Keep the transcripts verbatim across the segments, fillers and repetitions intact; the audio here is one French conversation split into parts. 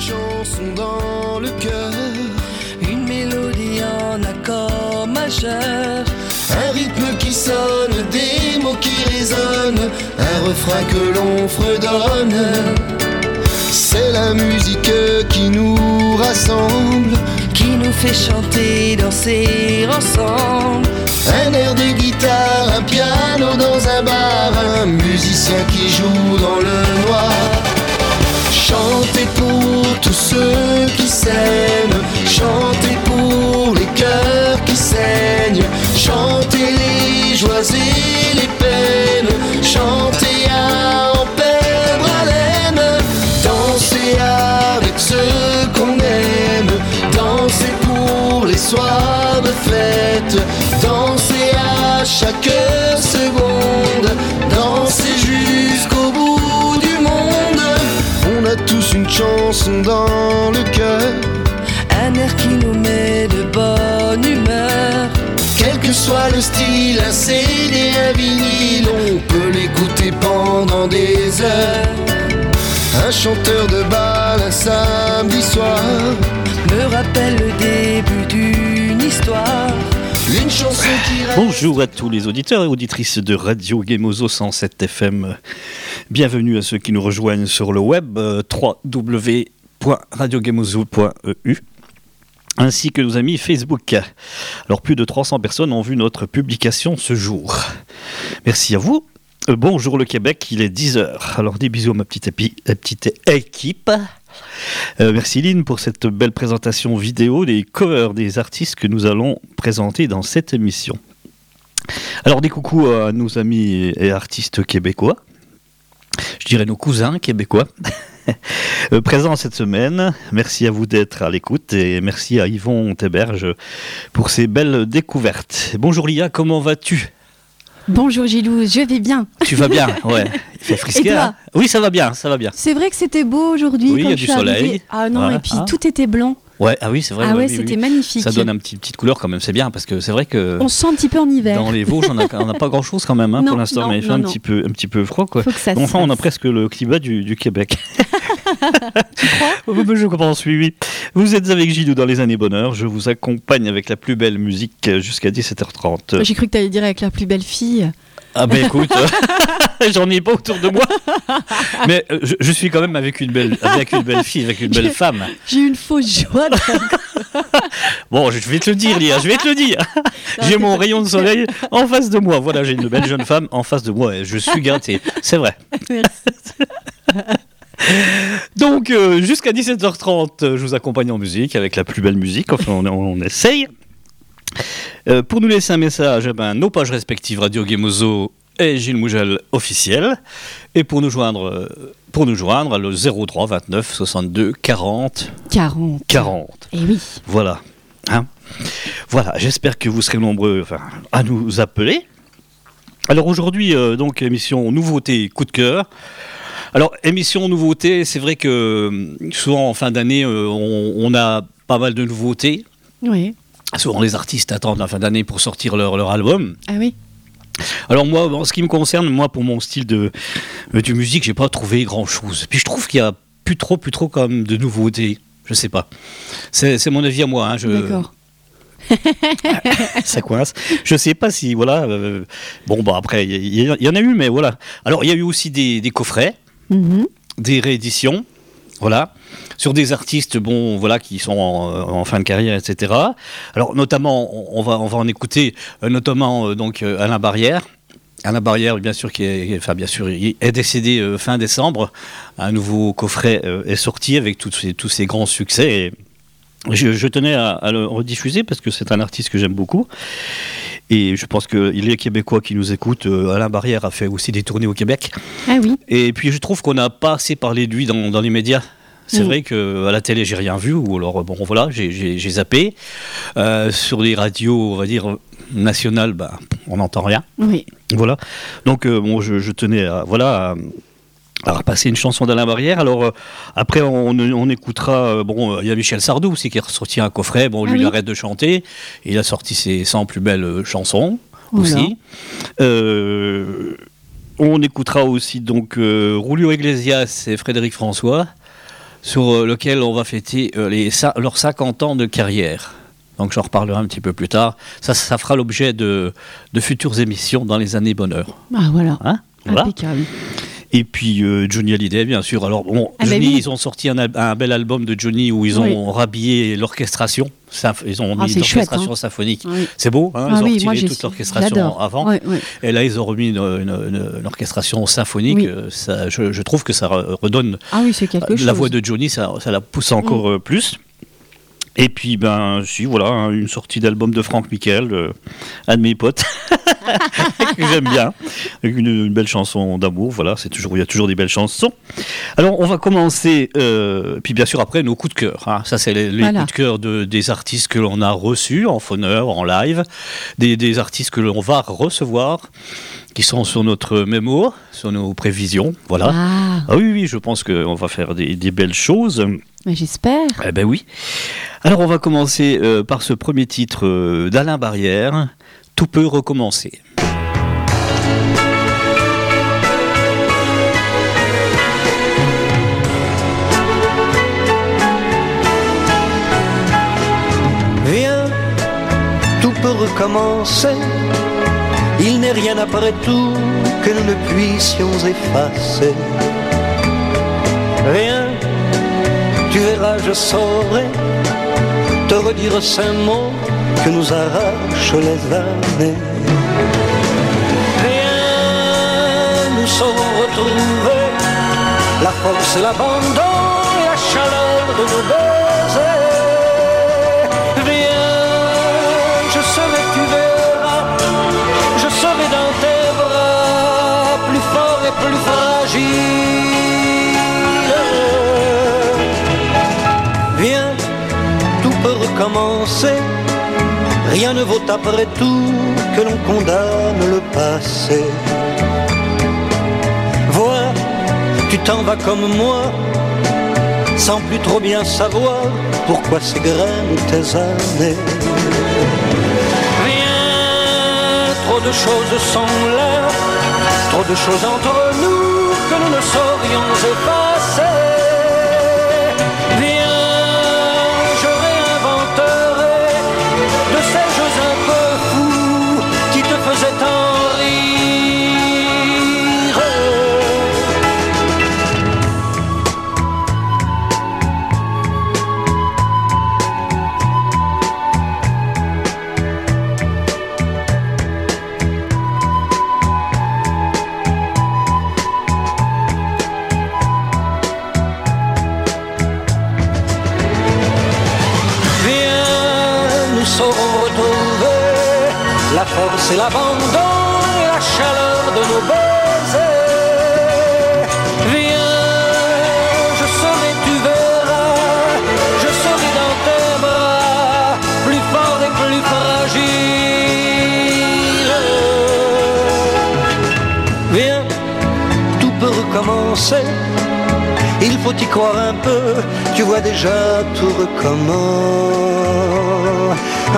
chanson dans le cœur, une mélodie en accord majeur, un rythme qui sonne, des mots qui résonnent, un refrain que l'on fredonne. C'est la musique qui nous rassemble, qui nous fait chanter, danser ensemble. Un air de guitare, un piano dans un bar, un musicien qui joue dans le noir. Chantez pour tous ceux qui s'aiment, chantez pour les cœurs qui saignent, chantez les joies et les peines, chantez à en perdre haleine, dansez avec ceux qu'on aime, dansez pour les soirs de fête, dansez à chaque seconde, dansez jusqu'au bout du monde. On a tous une chanson dans le cœur, un air qui nous met de bonne humeur. Quel que soit le style, un C D, un vinyle, on peut l'écouter pendant des heures. Un chanteur de bal un samedi soir me rappelle le début d'une histoire. Une chanson qui... Bonjour à tous les auditeurs et auditrices de Radio Gemozo cent sept F M. Bienvenue à ceux qui nous rejoignent sur le web euh, w w w point radio gemozo point e u ainsi que nos amis Facebook. Alors plus de trois cents personnes ont vu notre publication ce jour. Merci à vous. Euh, bonjour le Québec, il est dix heures. Alors des bisous à ma petite, épi- à petite équipe. Euh, merci Lynn pour cette belle présentation vidéo des covers des artistes que nous allons présenter dans cette émission. Alors des coucous à nos amis et artistes québécois, je dirais nos cousins québécois, euh, présents cette semaine. Merci à vous d'être à l'écoute et merci à Yvon Théberge pour ces belles découvertes. Bonjour Lia, comment vas-tu ? Bonjour Gilou, je vais bien. Tu vas bien, ouais. Il fait frisquet, Et toi hein ? Oui, ça va bien, ça va bien. C'est vrai que c'était beau aujourd'hui. Oui, il quand y a je du suis soleil. arrivée. Ah non, Voilà. et puis Ah. tout était blanc. Ouais, ah oui, c'est vrai. Ah ouais, oui, c'était oui. magnifique. Ça donne une petite, petite couleur quand même, c'est bien, parce que c'est vrai que... On se sent un petit peu en hiver. Dans les Vosges, on n'a pas grand chose quand même hein, Non, pour l'instant, non, mais il fait non, un non. petit peu, un petit peu froid quoi. Faut que ça se Enfin, on a fasse. presque le climat du, du Québec. Tu crois ? Je pense, oui, oui. Vous êtes avec Gilou dans les années bonheur. Je vous accompagne avec la plus belle musique jusqu'à dix-sept heures trente. J'ai cru que tu allais dire avec la plus belle fille. Ah ben écoute, j'en ai pas autour de moi, mais euh, je, je suis quand même avec une belle, avec une belle fille, avec une belle femme. J'ai eu une fausse joie. Bon, je vais te le dire, Lia, je vais te le dire. Non, J'ai c'est mon pas- rayon de soleil en face de moi. Voilà, j'ai une belle jeune femme en face de moi et je suis gâté. C'est vrai. Donc, euh, jusqu'à dix-sept heures trente, je vous accompagne en musique avec la plus belle musique. Enfin, on, on essaye. Euh, pour nous laisser un message, eh ben, nos pages respectives Radio Gemozo et Gilles Mougel officiel. Et pour nous joindre, euh, pour nous joindre le zéro trois vingt-neuf soixante-deux quarante quarante. quarante. Et oui. Voilà. Hein voilà, j'espère que vous serez nombreux enfin, à nous appeler. Alors aujourd'hui, euh, donc, émission nouveauté coup de cœur. Alors, émission nouveauté, c'est vrai que euh, souvent en fin d'année, euh, on, on a pas mal de nouveautés. Oui. Souvent les artistes attendent la fin d'année pour sortir leur, leur album. Ah oui. Alors moi, en ce qui me concerne, moi pour mon style de, de musique, j'ai pas trouvé grand chose. Puis je trouve qu'il y a plus trop, plus trop comme de nouveautés. Je sais pas. C'est, c'est mon avis à moi. Hein. Je... D'accord. Ça coince. Je sais pas si voilà. Euh, bon bah après, il y, y, y en a eu, mais voilà. Alors il y a eu aussi des, des coffrets, Mhm. des rééditions. Voilà, sur des artistes bon, voilà, qui sont en, en fin de carrière, et cetera. Alors, notamment, on, on, va, on va en écouter, euh, notamment euh, donc, euh, Alain Barrière. Alain Barrière, bien sûr, qui est, enfin, bien sûr, il est décédé euh, fin décembre. Un nouveau coffret euh, est sorti avec tous ces, tous ces grands succès. Et je, je tenais à, à le rediffuser parce que c'est un artiste que j'aime beaucoup. Et je pense qu'il est Québécois qui nous écoute. Euh, Alain Barrière a fait aussi des tournées au Québec. Ah oui. Et puis je trouve qu'on n'a pas assez parlé de lui dans, dans les médias. C'est Oui. vrai qu'à la télé, j'ai rien vu, ou alors, bon, voilà, j'ai, j'ai, j'ai zappé. Euh, sur les radios, on va dire, nationales, ben, on n'entend rien. Oui. Voilà. Donc, euh, bon, je, je tenais à, voilà, à, à repasser une chanson d'Alain Barrière. Alors, euh, après, on, on écoutera, euh, bon, il y a Michel Sardou aussi qui a ressorti un coffret. Bon, lui, Ah oui. il arrête de chanter. Il a sorti ses cent plus belles euh, chansons Voilà. aussi. Euh, on écoutera aussi, donc, euh, Julio Iglesias et Frédéric François. sur lequel on va fêter euh, les, leurs cinquante ans de carrière. Donc j'en reparlerai un petit peu plus tard. Ça, ça fera l'objet de, de futures émissions dans les années bonheur. Ah voilà, hein voilà. Impeccable. Et puis euh, Johnny Hallyday, bien sûr. Alors bon, ah Johnny, ben oui. ils ont sorti un, un bel album de Johnny où ils ont oui. rhabillé l'orchestration. Ils ont ah, mis l'orchestration hein. symphonique. Oui. C'est beau, hein, ah, ils ont oui, retiré moi, toute l'orchestration j'adore. avant. Oui, oui. Et là, ils ont remis une, une, une, une orchestration symphonique. Oui. Ça, je, je trouve que ça redonne ah, oui, c'est quelque la chose. voix de Johnny, ça, ça la pousse encore mm. plus. Et puis, ben, si, voilà, hein, une sortie d'album de Franck Michael, euh, un de mes potes, que j'aime bien, avec une, une belle chanson d'amour, voilà, c'est toujours, il y a toujours des belles chansons. Alors, on va commencer, euh, puis bien sûr, après, nos coups de cœur. Hein, ça, c'est les, les voilà. coups de cœur de, des artistes que l'on a reçus en phoneur, en live, des, des artistes que l'on va recevoir, qui sont sur notre mémo, sur nos prévisions, voilà. Ah, ah oui, oui, je pense qu'on va faire des, des belles choses. Mais j'espère. Eh ben oui. Alors on va commencer euh, par ce premier titre euh, d'Alain Barrière, Tout peut recommencer. Viens, tout peut recommencer. Il n'est rien après tout que nous ne puissions effacer. Viens, tu verras, je saurai te redire ces mots que nous arrachent les années. Viens, nous saurons retrouver la force et l'abandon et la chaleur de nos baisers. Viens, je serai, tu verras, je serai dans tes bras, plus fort et plus fragile. Viens, tout peut recommencer. Rien ne vaut après tout que l'on condamne le passé. Vois, tu t'en vas comme moi, sans plus trop bien savoir pourquoi s'égrènent tes années. Viens, trop de choses sont là, trop de choses entre nous que nous ne saurions effacer. Faisait tant rire. Viens, nous saurons retrouver la force et l'abandon et la chaleur de nos baisers. Viens, je serai, tu verras, je serai dans tes bras, plus fort et plus fragile. Viens, tout peut recommencer. Il faut y croire un peu, tu vois déjà tout recommence.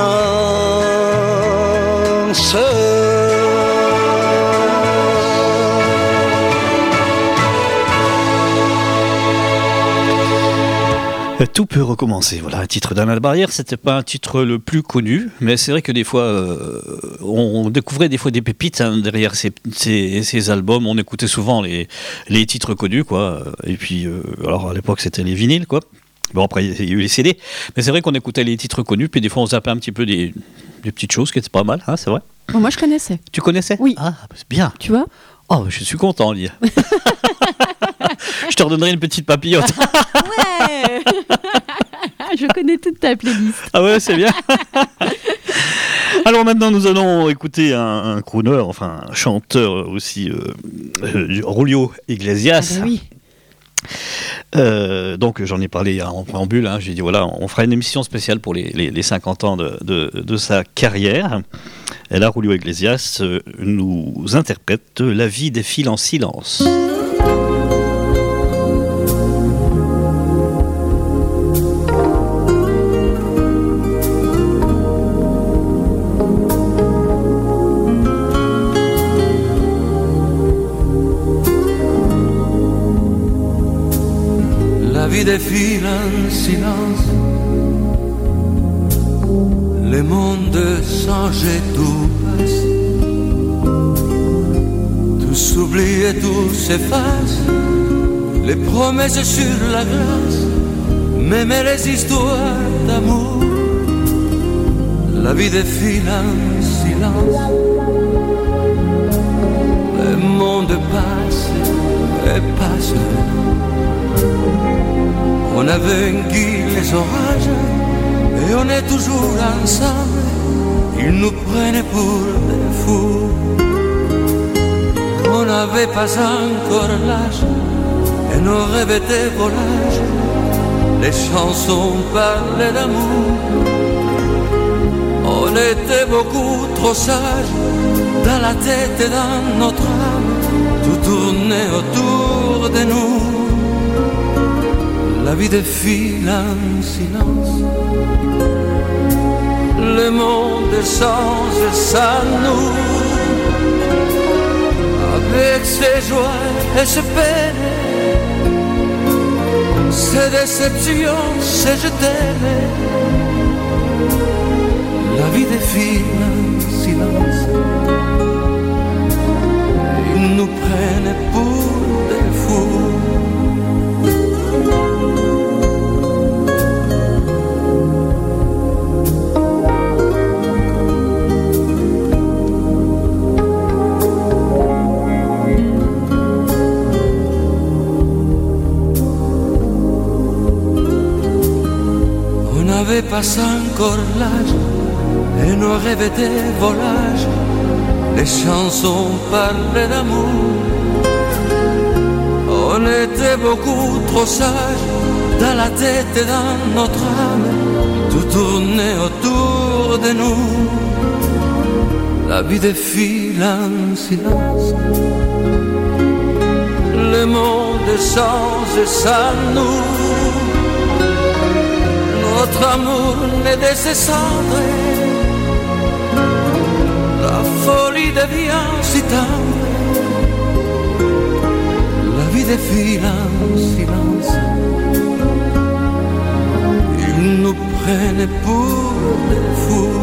Tout peut recommencer. Voilà, un titre d'Alain Barrière. C'était pas un titre le plus connu, mais c'est vrai que des fois, euh, on découvrait des fois des pépites hein, derrière ces, ces, ces albums. On écoutait souvent les, les titres connus, quoi. Et puis, euh, alors à l'époque, c'était les vinyles, quoi. Bon, après, il y a eu les C D. Mais c'est vrai qu'on écoutait les titres connus, puis des fois, on zappait un petit peu des, des petites choses qui étaient pas mal, hein, c'est vrai. Bon, moi, je connaissais. Tu connaissais ? Oui. Ah, c'est bien. Tu vois ? Oh, je suis content, Lia. Je te redonnerai une petite papillote. Ouais. Je connais toute ta playlist. Ah ouais, c'est bien. Alors maintenant, nous allons écouter un, un crooner, enfin un chanteur aussi, euh, euh, Julio Iglesias. Ah bah oui. Euh, donc j'en ai parlé en préambule, hein, j'ai dit voilà, on fera une émission spéciale pour les, les, les cinquante ans de, de, de sa carrière. Et là, Julio Iglesias euh, nous interprète La vie défile en silence. La vie défile en silence. Le monde change et tout passe. Tout s'oublie et tout s'efface. Les promesses sur la glace, même les histoires d'amour. La vie défile en silence. Le monde passe et passe. On a vaincu les orages et on est toujours ensemble. Ils nous prennent pour des fous. On n'avait pas encore l'âge et nos rêves étaient volages. Les chansons parlaient d'amour. On était beaucoup trop sages dans la tête et dans notre âme. Tout tournait autour de nous. La vie défile en silence. Le monde change sans nous. Avec ses joies et ses peines, ses déceptions, ses je t'aime. La vie défile en silence. Ils nous prennent pour des fous. On n'avait pas encore l'âge et nos rêves étaient volages. Les chansons parlaient d'amour. On était beaucoup trop sages dans la tête et dans notre âme. Tout tournait autour de nous. La vie défile en silence. Le monde change sans nous. Notre amour naît de ses cendres. La folie devient si tendre. La vie défile en silence. Ils nous prennent pour des fous.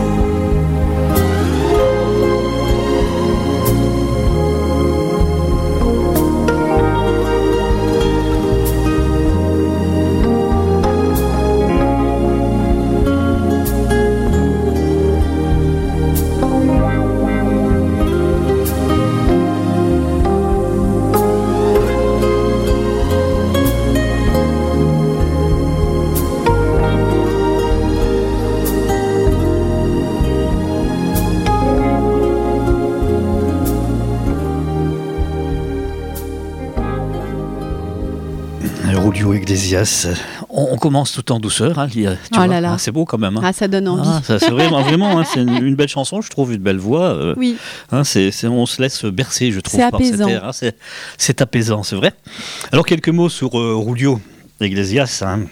Julio Iglesias. On, on commence tout en douceur. Hein, tu oh vois, là là. hein, c'est beau quand même. Hein. Ah, ça donne envie. Ah, ça, c'est vraiment, vraiment hein, c'est une, une belle chanson, je trouve, une belle voix. Euh, oui. Hein, c'est, c'est, on se laisse bercer, je trouve, c'est par apaisant. cet air. Hein, c'est, c'est apaisant, c'est vrai. Alors, quelques mots sur euh, Julio Iglesias. Hein.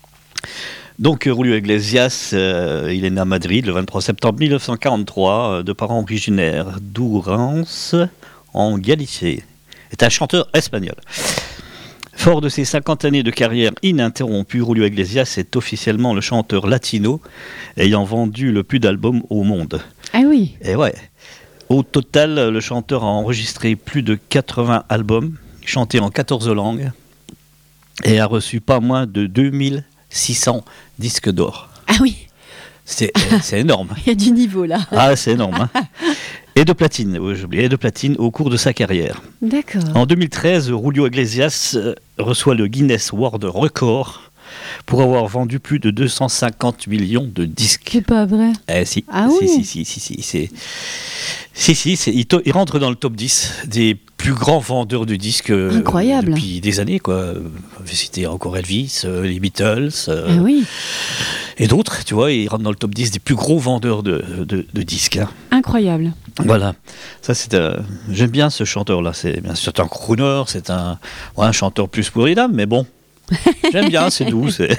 Donc, Julio Iglesias, euh, il est né à Madrid le vingt-trois septembre mille neuf cent quarante-trois, euh, de parents originaires d'Ourens, en Galicie. Est un chanteur espagnol. Fort de ses cinquante années de carrière ininterrompue, Julio Iglesias est officiellement le chanteur latino ayant vendu le plus d'albums au monde. Ah oui. Et ouais. Au total, le chanteur a enregistré plus de quatre-vingts albums, chanté en quatorze langues, et a reçu pas moins de deux mille six cents disques d'or. Ah oui. C'est, c'est énorme. Il y a du niveau là. Ah, c'est énorme. Hein. Et de platine, oui, j'ai oublié, et de platine au cours de sa carrière. D'accord. En deux mille treize, Julio Iglesias reçoit le Guinness World Record pour avoir vendu plus de deux cent cinquante millions de disques. C'est pas vrai. Eh si, ah si, oui. si, si, si, si, c'est... si, si c'est... Il, to... il rentre dans le top dix des plus grands vendeurs de disques. Incroyable. Euh, depuis des années, quoi. On va citer encore Elvis, euh, les Beatles, euh, ah oui. et d'autres, tu vois, il rentre dans le top dix des plus gros vendeurs de, de, de disques. Hein. Incroyable. Voilà, ça c'est euh, j'aime bien ce chanteur-là. C'est, bien, c'est un crooner, c'est un, ouais, un chanteur plus pour les dames, mais bon, j'aime bien, c'est doux. C'est...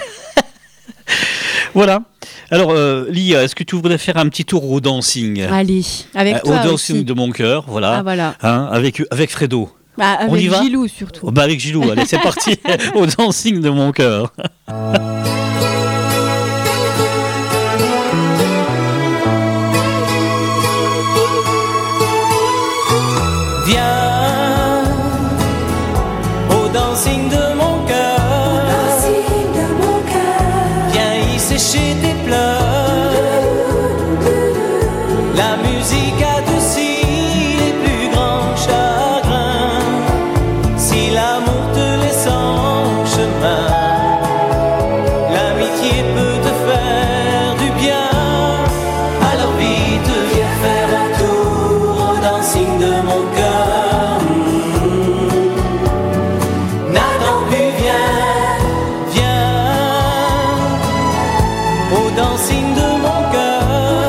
Voilà. Alors, euh, Lia, est-ce que tu voudrais faire un petit tour au dancing ? Allez, avec euh, toi au dancing aussi. de mon cœur, voilà. Ah voilà. Hein, avec avec Fredo. Bah, On y avec va Gilou surtout. Oh, bah avec Gilou, allez, c'est parti au dancing de mon cœur. Viens au dancing de mon cœur. Viens y sécher tes pleurs. La musique adoucit les plus grands chagrins. Si l'amour te laisse en chemin, l'amitié peut te faire du bien. Alors vite, viens faire un tour au dancing de mon cœur. N'attends plus, viens, viens au dancing de mon cœur.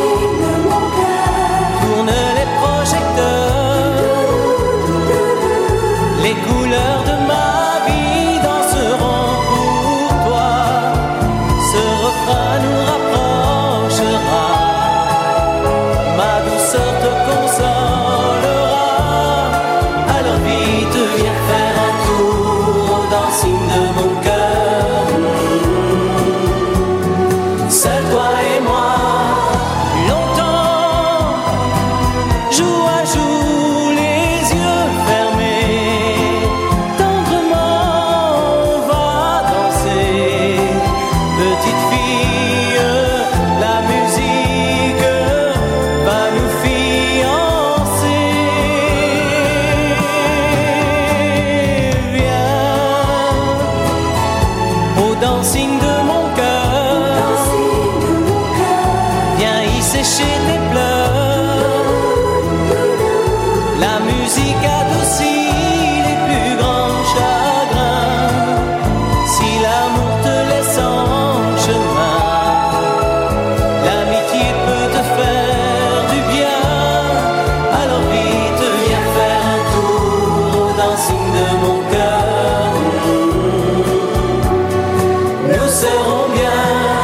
Tourne les projecteurs. Les couleurs de ma vie danseront pour toi. Ce refrain nous rapprochera. Ma douceur te consolera. Alors vite, viens faire un tour au dancing de mon cœur. Seul toi et moi, longtemps, joue à joue, les yeux fermés. Tendrement, on va danser. Petite fille, la musique va nous fiancer. Viens au dancing de mon cœur. Viens y sécher tes pleurs. La musique adoucit les plus grands chagrins. Si l'amour te laisse en chemin, l'amitié peut te faire du bien. Alors vite, viens faire un tour au dancing de mon cœur. Nous serons bien.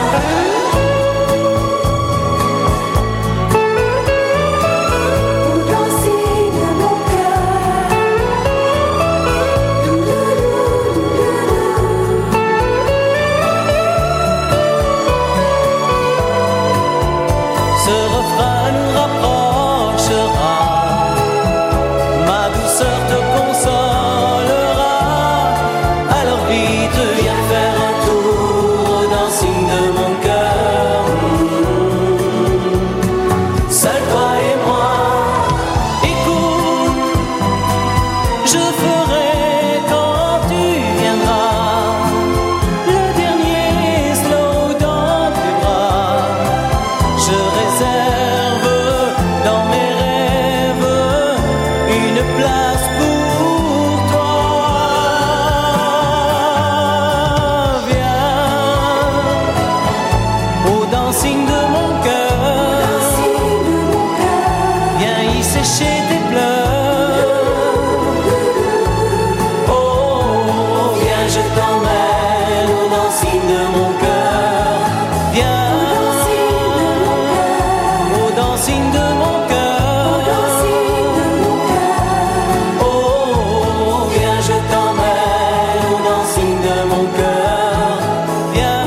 Ce refrain nous rapprochera. Ma douceur te consolera. Alors vite, viens faire un tour au dancing de mon cœur. Seul toi et moi, écoute, je ferai quand tu viendras le dernier slow dans tes bras. Je réserve dans mes rêves une place pour toi. Viens au dancing de mon cœur. Viens y sécher tes pleurs. Oh, viens, je t'emmène au dancing de mon cœur. Viens au dancing de mon cœur. Oh, viens, je t'emmène au dancing de mon cœur. Viens.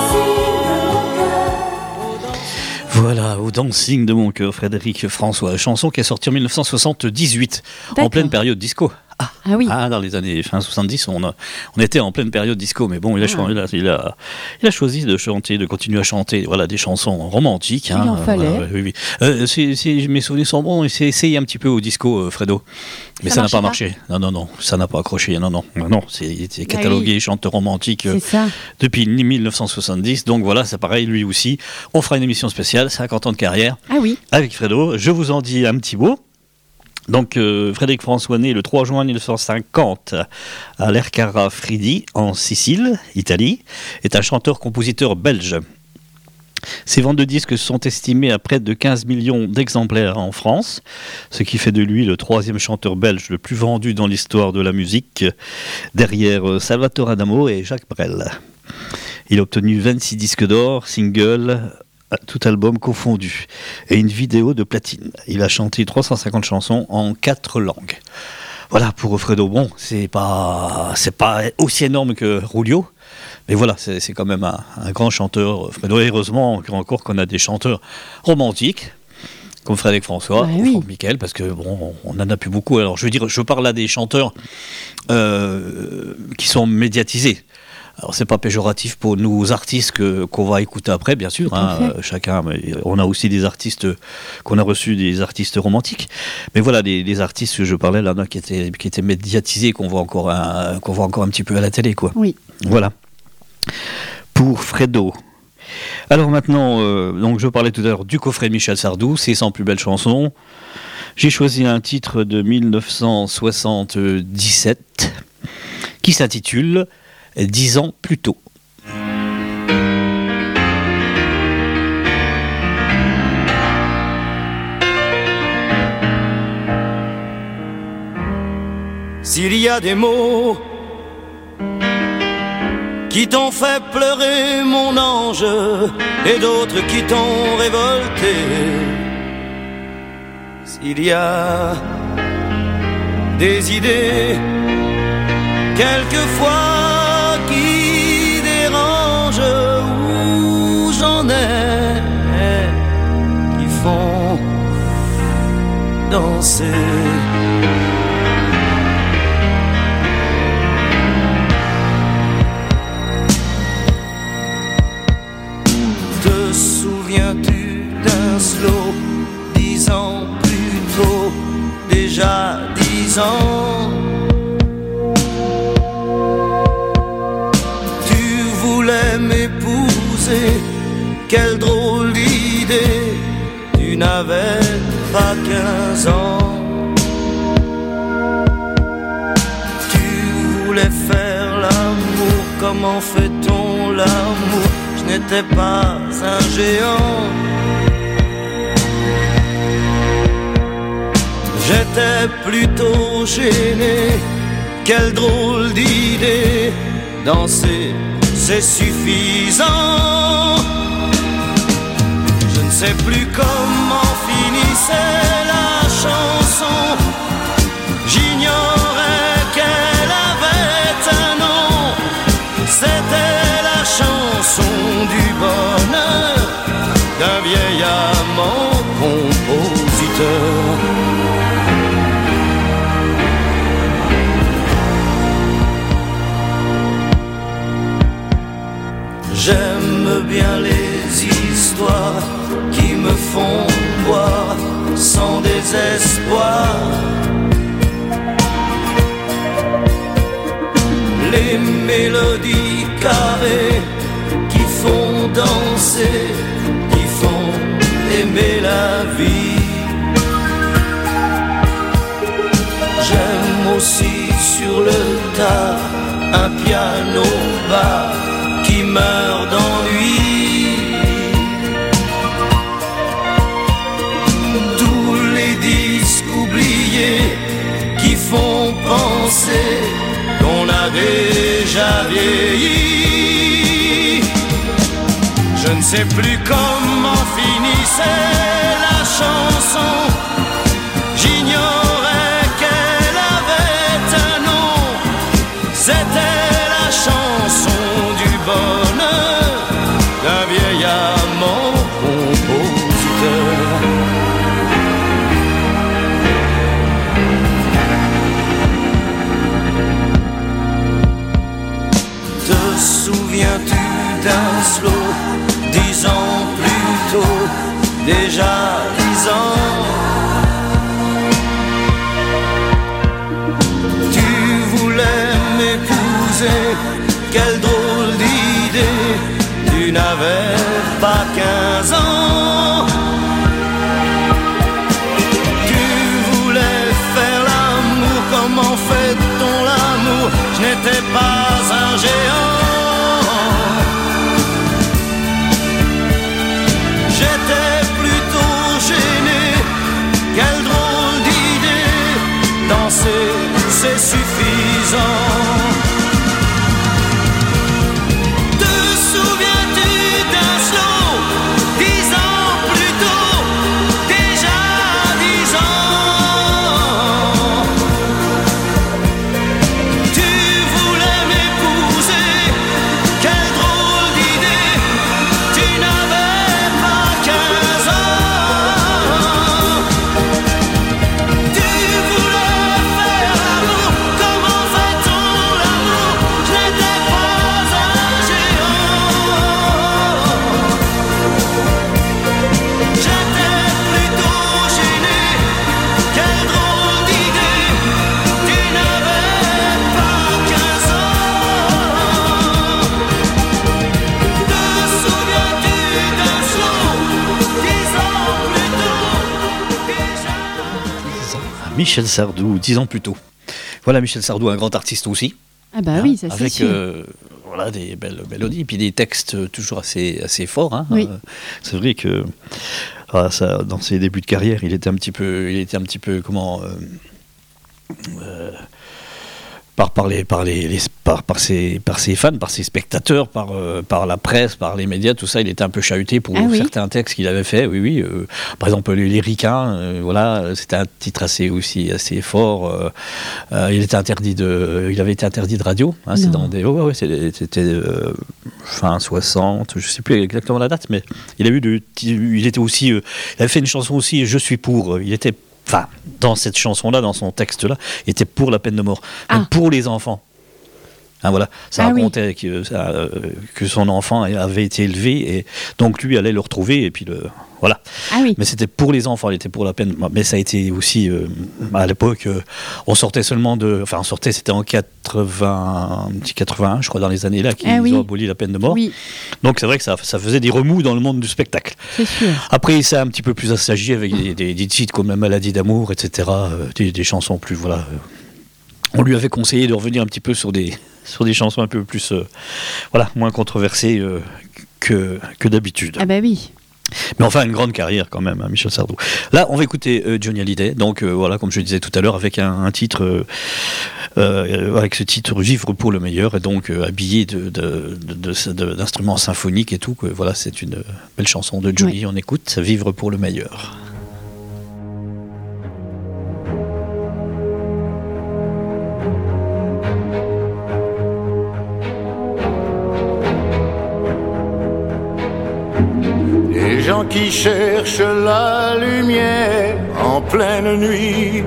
Voilà, au dancing de mon cœur, Frédéric François, chanson qui est sortie en dix-neuf cent soixante-dix-huit, en D'accord. pleine période disco. Ah, Ah oui. ah, dans les années fin soixante-dix, on, a- on était en pleine période disco, mais bon, il a, cho- il a, il a, il a choisi de chanter, de continuer à chanter, voilà, des chansons romantiques. Il en fallait. voilà, oui, oui. Euh, si, si mes souvenirs sont bons, il s'est essayé un petit peu au disco, euh, Fredo, mais Ça ça n'a marchait pas pas marché. Non, non, non, ça n'a pas accroché. Non, non, non, non, c'est, c'est catalogué chanteur romantique euh, C'est ça. depuis dix-neuf cent soixante-dix. Donc voilà, c'est pareil, lui aussi. On fera une émission spéciale, cinquante ans de carrière, Ah oui. avec Fredo. Je vous en dis un petit mot. Donc, euh, Frédéric François, né le trois juin mille neuf cent cinquante à l'Ercara Fridi, en Sicile, Italie, est un chanteur-compositeur belge. Ses ventes de disques sont estimées à près de quinze millions d'exemplaires en France, ce qui fait de lui le troisième chanteur belge le plus vendu dans l'histoire de la musique, derrière Salvatore Adamo et Jacques Brel. Il a obtenu vingt-six disques d'or, singles, tout album confondu, et une vidéo de platine. Il a chanté trois cent cinquante chansons en quatre langues. voilà, pour Fredo, bon, c'est pas, c'est pas aussi énorme que Rulio, mais voilà, c'est, c'est quand même un, un grand chanteur, Fredo. Et heureusement encore qu'on a des chanteurs romantiques, comme Frédéric François, Ouais, ou oui. Franck Michael, parce que bon, on n'en a plus beaucoup. Alors, je veux dire, je parle là des chanteurs euh, qui sont médiatisés. Alors, c'est pas péjoratif pour nous artistes que, qu'on va écouter après, bien sûr. Hein, euh, chacun, mais on a aussi des artistes qu'on a reçus, des artistes romantiques. Mais voilà, des, des artistes que je parlais là, qui étaient, qui étaient médiatisés, qu'on voit encore un, qu'on voit encore un petit peu à la télé, quoi. Oui. Voilà. Pour Fredo. Alors maintenant, euh, donc je parlais tout à l'heure du coffret de Michel Sardou, ses cent plus belles chansons. J'ai choisi un titre de dix-neuf cent soixante-dix-sept qui s'intitule « Dix ans plus tôt ». S'il y a des mots qui t'ont fait pleurer, mon ange, et d'autres qui t'ont révolté, s'il y a des idées quelquefois qui dérangent, où j'en ai qui font danser. Te souviens-tu d'un slow, dix ans plus tôt, déjà dix ans? Tu voulais m'épouser, quelle drôle d'idée, tu n'avais pas quinze ans. Tu voulais faire l'amour, comment fait-on l'amour? Je n'étais pas un géant. J'étais plutôt gêné, quelle drôle d'idée, danser c'est suffisant. Je ne sais plus comment finissait la chanson, j'ignorais qu'elle avait un nom. C'était la chanson du bonheur d'un vieil amant compositeur. J'aime bien les histoires qui me font boire sans désespoir. Les mélodies carrées qui font danser, qui font aimer la vie. J'aime aussi sur le tas un piano bas qui meurt d'ennui. Tous les disques oubliés qui font penser qu'on a déjà vieilli. Je ne sais plus comment finissait la chanson, j'ignorais qu'elle avait un nom. C'était la chanson du bonheur d'un vieil amant compositeur. Te souviens-tu d'un slow, dix ans plus tôt, déjà dix ans? Tu voulais m'épouser, quelle drôle d'idée, tu n'avais pas quinze ans. Tu voulais faire l'amour, comment fait-on l'amour? Je n'étais pas un géant. J'étais plutôt gêné, quelle drôle d'idée, danser c'est suffisant. Te souviens-tu d'un slow, dix ans plus tôt, déjà dix ans? Michel Sardou, dix ans plus tôt. Voilà, Michel Sardou, un grand artiste aussi. Ah bah hein, oui, ça c'est avec, sûr. Euh, voilà, des belles mélodies, puis des textes toujours assez, assez forts. Hein. Oui. Euh, c'est vrai que ah, ça, dans ses débuts de carrière, il était un petit peu, il était un petit peu comment, euh, euh, par, par, les, par, les, les, par, par, ses, par ses fans, par ses spectateurs, par, euh, par la presse, par les médias, tout ça, il était un peu chahuté pour ah, oui. certains textes qu'il avait fait. Oui, oui. Euh, par exemple, les, les Ricains, euh, voilà, c'était un titre assez aussi assez fort. Euh, euh, il était interdit de, il avait été interdit de radio. Hein, c'est dans des, oh, ouais, ouais, c'était euh, fin soixante, je sais plus exactement la date, mais il a eu de, il était aussi, euh, il avait fait une chanson aussi, Je suis pour. Il était Enfin, dans cette chanson-là, dans son texte-là, il était pour la peine de mort, ah. pour les enfants. Hein, voilà, ça ah, racontait oui. que, ça, euh, que son enfant avait été élevé, et donc lui allait le retrouver, et puis le voilà. Ah, oui. Mais c'était pour les enfants, il était pour la peine. Mais ça a été aussi euh, à l'époque, euh, on sortait seulement de, enfin on sortait, c'était en quatre-vingts, quatre-vingt-un, je crois, dans les années là, qu'ils ah, oui. ont aboli la peine de mort. Oui. Donc c'est vrai que ça, ça faisait des remous dans le monde du spectacle. C'est sûr. Après, ça a un petit peu plus assagi avec des, des, des titres comme La maladie d'amour, et cetera. Euh, des, des chansons plus, voilà. Euh, on lui avait conseillé de revenir un petit peu sur des, sur des chansons un peu plus, euh, voilà, moins controversées euh, que, que d'habitude. Ah bah oui. Mais enfin, une grande carrière quand même, hein, Michel Sardou. Là, on va écouter euh, Johnny Hallyday, donc euh, voilà, comme je le disais tout à l'heure, avec un, un titre, euh, euh, avec ce titre Vivre pour le meilleur, et donc euh, habillé de, de, de, de, de, d'instruments symphoniques et tout. Que, voilà, c'est une belle chanson de Johnny, oui. On écoute Vivre pour le meilleur. Les gens qui cherchent la lumière en pleine nuit,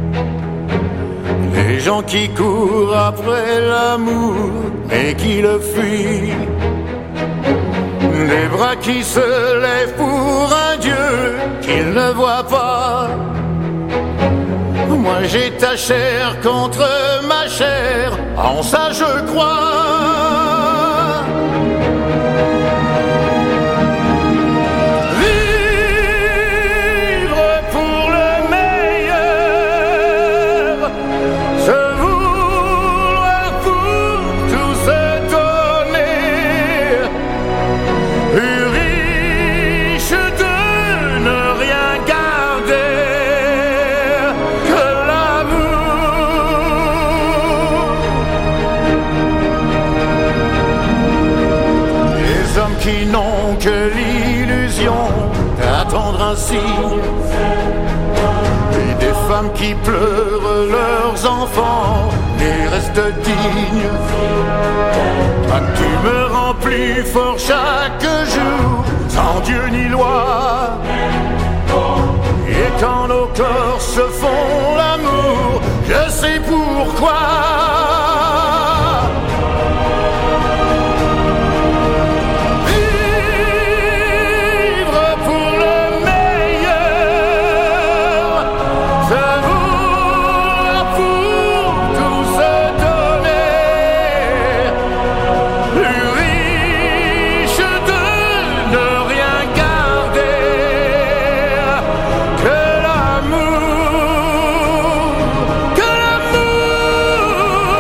les gens qui courent après l'amour mais qui le fuient, des bras qui se lèvent pour un Dieu qu'ils ne voient pas. Moi j'ai ta chair contre ma chair, en ça je crois. Qui n'ont que l'illusion d'attendre un signe, et des femmes qui pleurent leurs enfants et restent dignes. Toi tu me rends plus fort chaque jour, sans Dieu ni loi. Et quand nos corps se font l'amour, je sais pourquoi. Que l'amour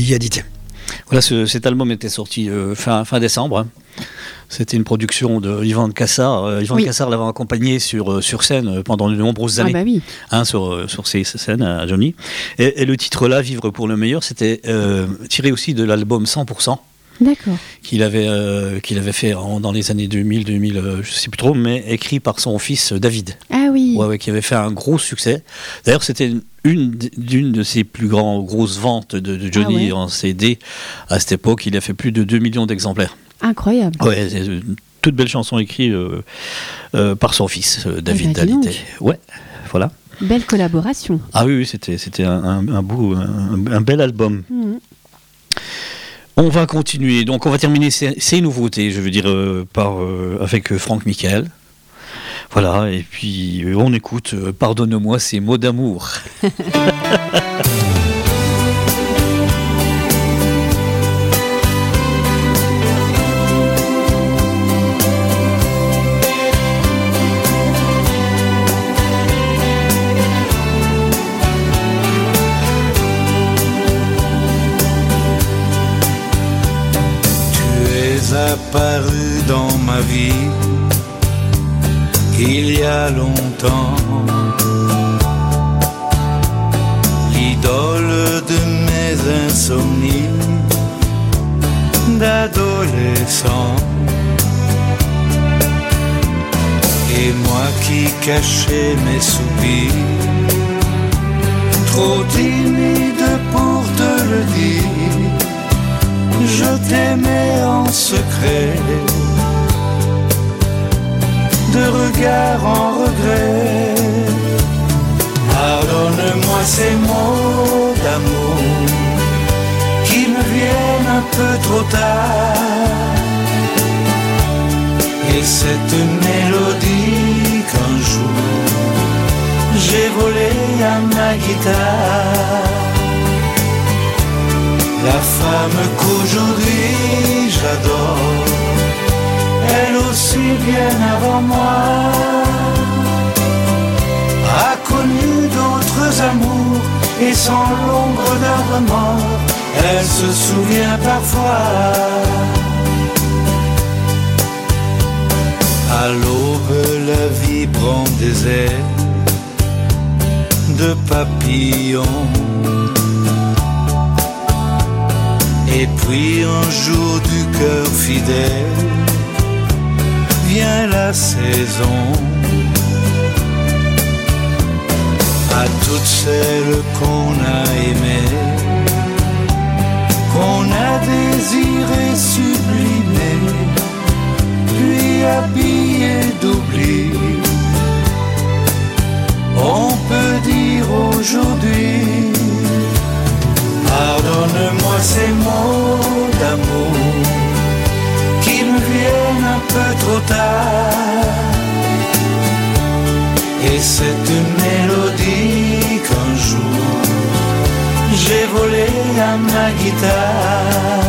Yadité. Voilà, ce, cet album était sorti euh, fin, fin décembre. Hein. C'était une production de Yvan de Cassard. Euh, Yvan oui. de Cassard l'avait accompagné sur, euh, sur scène euh, pendant de nombreuses années, ah bah oui. hein, sur, euh, sur ces, ces scènes à Johnny. Et, et le titre là, Vivre pour le meilleur, c'était euh, tiré aussi de l'album cent pour cent. D'accord. Qu'il avait, euh, qu'il avait fait en, dans les années deux mille, deux mille, euh, je ne sais plus trop, mais écrit par son fils David. Ah oui. Ouais, ouais, qui avait fait un gros succès. D'ailleurs, c'était une, une, d'une de ses plus grandes, grosses ventes de, de Johnny ah ouais. en C D à cette époque. Il a fait plus de deux millions d'exemplaires. Incroyable. Ouais, c'est une toute belle chanson écrite euh, euh, par son fils, euh, David ah bah, Hallyday. Ouais, voilà. Belle collaboration. Ah oui, oui c'était, c'était un, un, un beau, un, un bel album. Mmh. On va continuer, donc on va terminer ces, ces nouveautés, je veux dire, euh, par, euh, avec euh, Franck Michael. Voilà, et puis euh, on écoute euh, Pardonne-moi ces mots d'amour. Apparu dans ma vie il y a longtemps, l'idole de mes insomnies d'adolescent, et moi qui cachais mes soupirs, trop timide pour te le dire, je t'aimais en secret, de regard en regret. Pardonne-moi ces mots d'amour qui me viennent un peu trop tard, et cette mélodie qu'un jour j'ai volée à ma guitare. La femme qu'aujourd'hui j'adore, elle aussi bien avant moi, a connu d'autres amours, et sans l'ombre d'un remords, elle se souvient parfois. À l'aube, la vie prend des ailes de papillons, et puis un jour du cœur fidèle vient la saison. À toutes celles qu'on a aimées, qu'on a désirées sublimer, puis habillées d'oubli, on peut dire aujourd'hui: pardonne-moi ces mots d'amour qui me viennent un peu trop tard, et cette mélodie qu'un jour j'ai volée à ma guitare.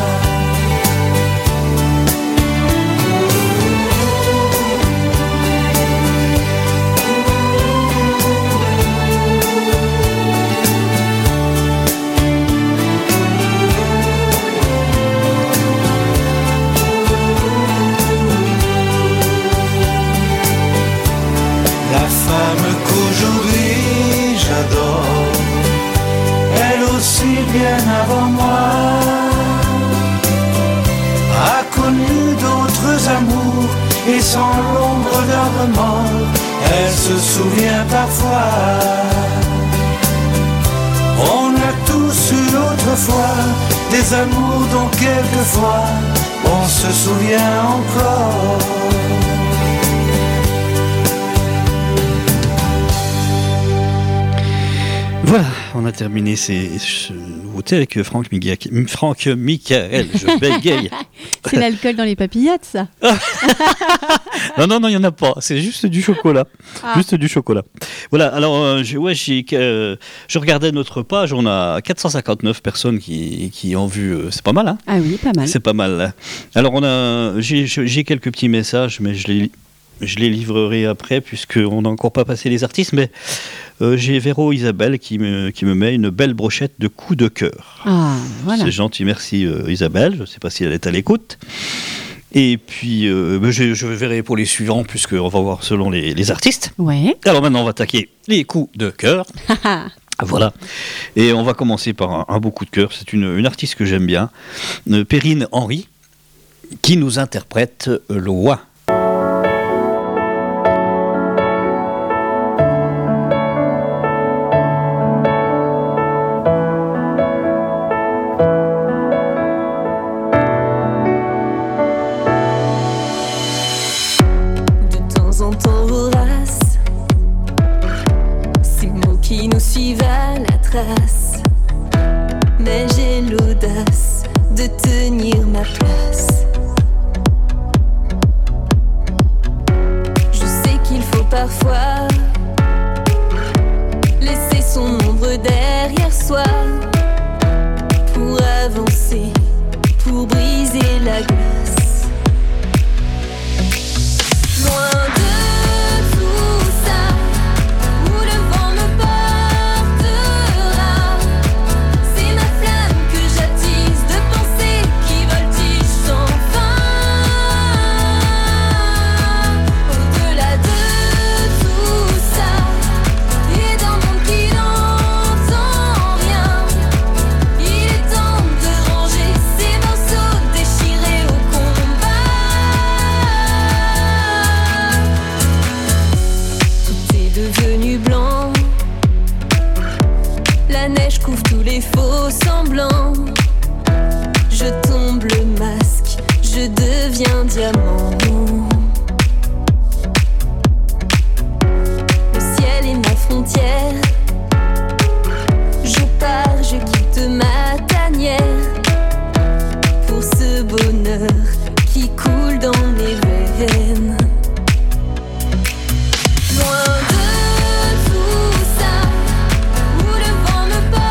Qu'aujourd'hui j'adore, elle aussi bien avant moi, a connu d'autres amours, et sans l'ombre d'un remords, elle se souvient parfois. On a tous eu autrefois des amours dont quelquefois on se souvient encore. Voilà, on a terminé ces, ces nouveautés avec Franck Michael. Franck Michael, je bégaye. C'est l'alcool dans les papillotes, ça. Non, non, non, il n'y en a pas. C'est juste du chocolat. Ah. Juste du chocolat. Voilà, alors, euh, je, ouais, j'ai, euh, je regardais notre page. On a quatre cent cinquante-neuf personnes qui, qui ont vu. Euh, c'est pas mal, hein? Ah oui, pas mal. C'est pas mal. Hein. Alors, on a, j'ai, j'ai quelques petits messages, mais je les, je les livrerai après, puisqu'on n'a encore pas passé les artistes. Mais Euh, j'ai Véro Isabelle qui me, qui me met une belle brochette de coups de cœur. Ah, voilà. C'est gentil, merci euh, Isabelle. Je ne sais pas si elle est à l'écoute. Et puis, euh, ben, je, je verrai pour les suivants, puisqu'on va voir selon les, les artistes. Ouais. Alors maintenant, on va attaquer les coups de cœur. Voilà. Et on va commencer par un, un beau coup de cœur. C'est une, une artiste que j'aime bien, euh, Perrine Henry, qui nous interprète euh, Loi. Mais j'ai l'audace de tenir ma place. Je sais qu'il faut parfois laisser son ombre derrière soi pour avancer, pour briser la glace. Loin de tout ça, où le vent me porte. Faux semblants, je tombe le masque, je deviens diamant. Le ciel est ma frontière, je pars, je quitte ma tanière pour ce bonheur qui coule dans mes veines. Loin de tout ça, où le vent me porte.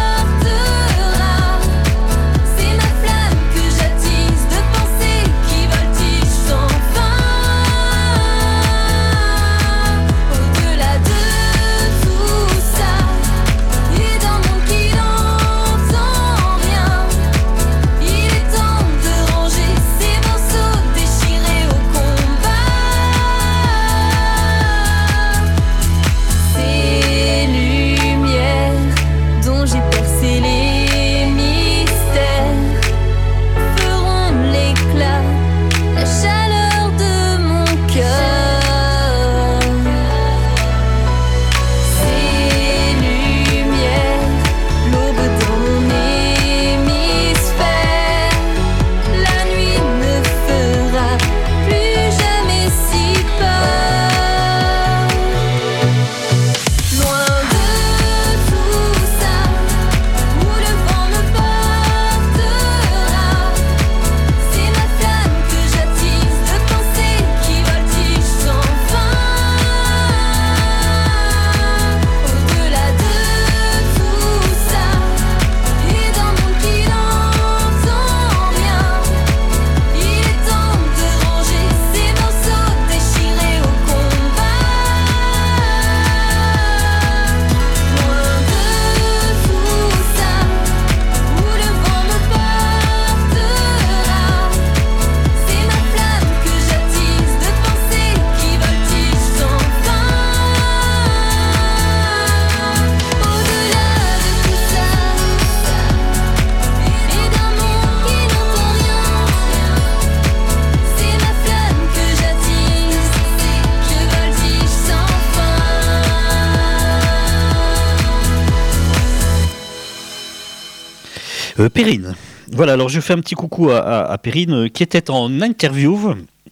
Euh, Perrine. Voilà, alors je fais un petit coucou à, à, à Perrine euh, qui était en interview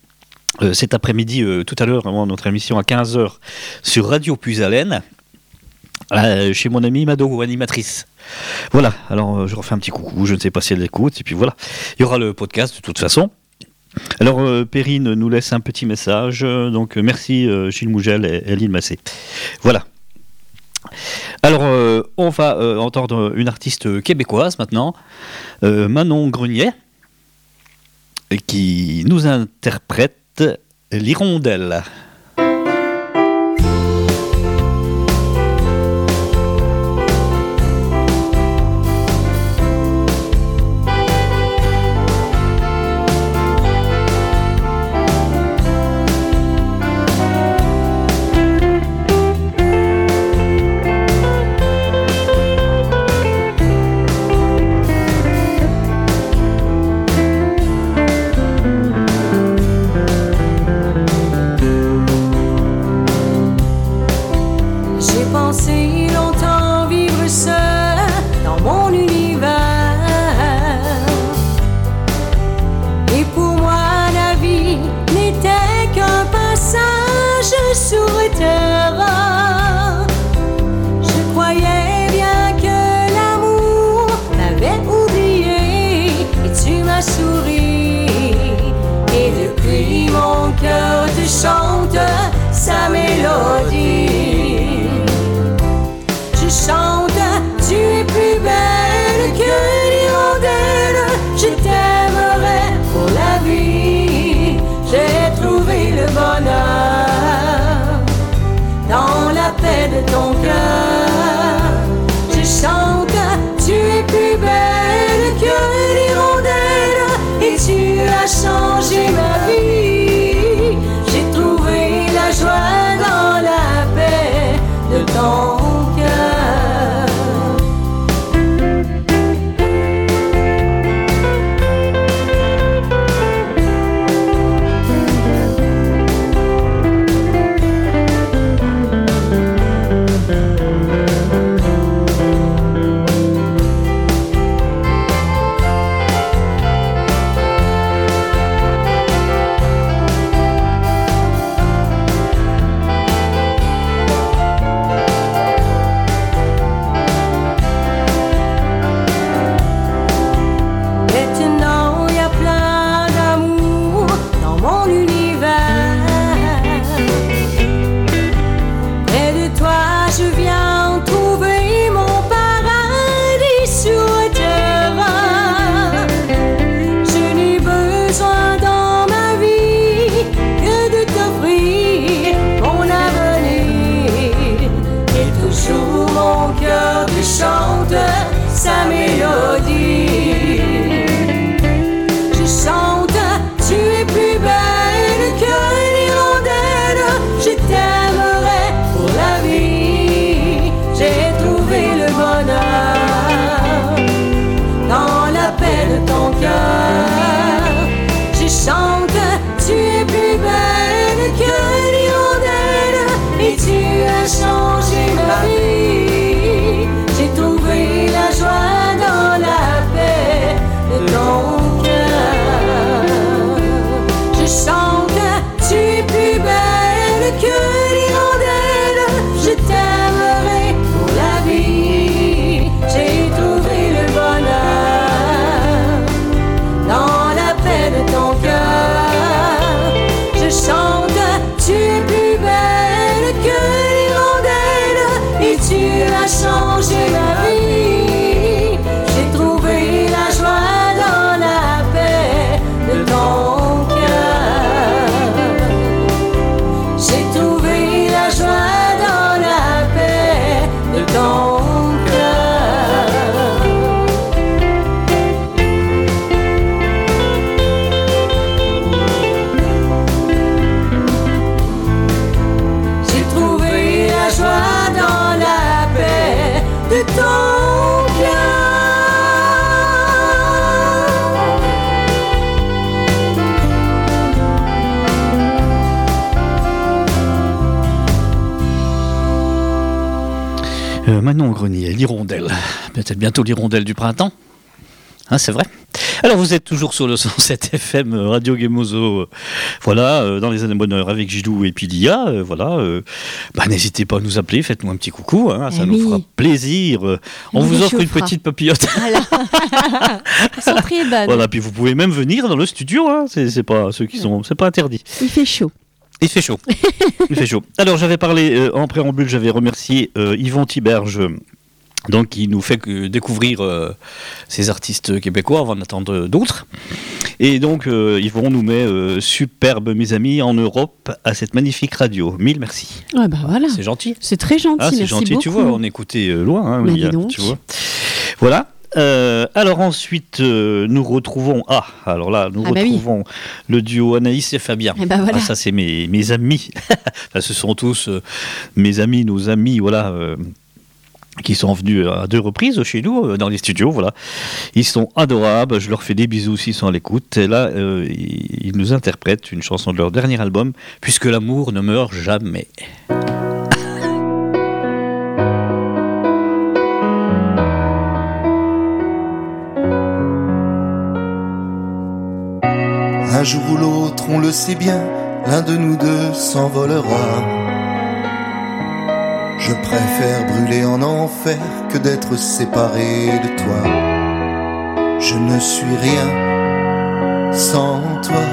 euh, cet après-midi, euh, tout à l'heure, avant notre émission à quinze heures sur Radio Puisalène, euh, chez mon amie Mado, animatrice. Voilà, alors euh, je refais un petit coucou, je ne sais pas si elle écoute, et puis voilà. Il y aura le podcast de toute façon. Alors euh, Perrine nous laisse un petit message, euh, donc euh, merci euh, Gilles Mougel et Eline Massé. Voilà. Alors, euh, on va euh, entendre une artiste québécoise maintenant, euh, Manon Grenier, qui nous interprète l'Hirondelle. J'ai pensé longtemps vivre seul dans mon univers. Et pour moi la vie n'était qu'un passage sur terre. Je croyais bien que l'amour m'avait oublié et tu m'as souri. Et depuis mon cœur te chante sa mélodie. Je chante, tu es plus belle que l'hirondelle. Je t'aimerai pour la vie. J'ai trouvé le bonheur dans la paix de ton cœur. Je chante, tu es plus belle que l'hirondelle. Et tu as changé ma vie. J'ai trouvé la joie dans la paix de ton cœur. Maintenant y a plein d'amour dans mon univers. Près de toi je viens trouver mon paradis sur terre. Je n'ai besoin dans ma vie que de t'offrir mon avenir. Et toujours mon cœur te chante sa mélodie. Je chante, tu es plus belle que l'hirondelle. Je t'aimerai pour la vie. J'ai trouvé le bonheur dans la paix de ton cœur. Je chante, tu es plus belle que l'hirondelle. Et tu as changé ma vie. J'ai trouvé la joie dans la paix de ton cœur. Je chante, tu es plus belle que l'hirondelle. Je t'aimerai pour la vie. J'ai trouvé le bonheur dans la paix de ton cœur. Je chante, tu es plus belle que l'hirondelle. Et tu as changé ma vie. J'ai trouvé la joie dans la paix de ton cœur. J'ai trouvé la joie dans la paix de ton cœur. J'ai trouvé la joie dans la paix de ton cœur. Euh, Manon Grenier, l'hirondelle. Peut-être bientôt l'hirondelle du printemps. Hein, c'est vrai. Alors vous êtes toujours sur le cent sept F M Radio Gemozo, euh, voilà, euh, dans les années bonheur avec Gilou et Pilia, euh, voilà. Euh, bah, n'hésitez pas à nous appeler, faites-nous un petit coucou, hein, ça Eh nous oui. fera plaisir. Euh, on On vous vous offre une chauffera. petite papillote. Voilà. Elles sont très bonnes. Voilà, puis vous pouvez même venir dans le studio, hein, c'est, c'est pas ceux qui sont, c'est pas interdit. Il fait chaud. Il fait chaud. Il fait chaud. Alors j'avais parlé euh, en préambule, j'avais remercié euh, Yvon Tiberge. Donc, qui nous fait que découvrir euh, ces artistes québécois avant d'attendre d'autres. Et donc, euh, Yvon nous met euh, superbe, mes amis, en Europe, à cette magnifique radio. Mille merci. Ah bah voilà. C'est gentil. C'est très gentil. Ah, c'est merci gentil, beaucoup. tu vois, on écoutait euh, loin, hein, Bah, il y a- dis donc. tu vois. Voilà. Euh, alors ensuite, euh, nous retrouvons. Ah, alors là, nous Ah bah oui. retrouvons le duo Anaïs et Fabien. Eh ben voilà. Ah, ça, c'est mes, mes amis. Enfin, ce sont tous euh, mes amis, nos amis, voilà. euh, qui sont venus à deux reprises chez nous, euh, dans les studios, voilà. Ils sont adorables, je leur fais des bisous s'ils sont à l'écoute. Et là, euh, ils, ils nous interprètent une chanson de leur dernier album, Puisque l'amour ne meurt jamais. Un jour ou l'autre, on le sait bien, l'un de nous deux s'envolera. Je préfère brûler en enfer que d'être séparé de toi. Je ne suis rien sans toi.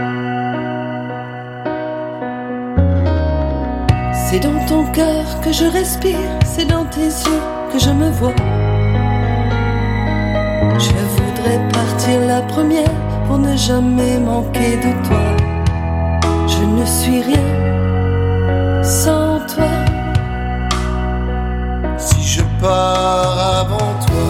C'est dans ton cœur que je respire, c'est dans tes yeux que je me vois. Je voudrais partir la première pour ne jamais manquer de toi. Je ne suis rien sans toi. Si je pars avant toi,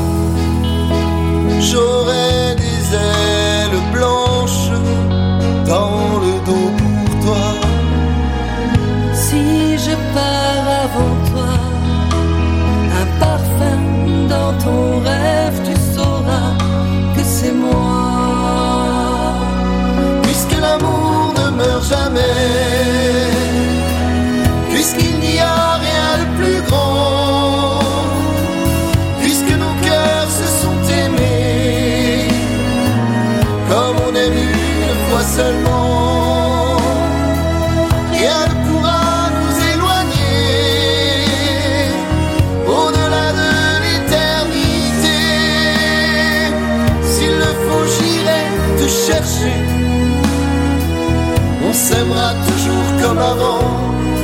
j'aurai des ailes blanches dans le dos pour toi. Si je pars avant toi, un parfum dans ton rêve, tu sauras que c'est moi. Puisque l'amour ne meurt jamais, puisqu'il n'y a rien de plus grand, puisque nos cœurs se sont aimés comme on aime une fois seulement, rien ne pourra nous éloigner au-delà de l'éternité. S'il le faut, j'irai te chercher, on s'aimera toujours comme avant.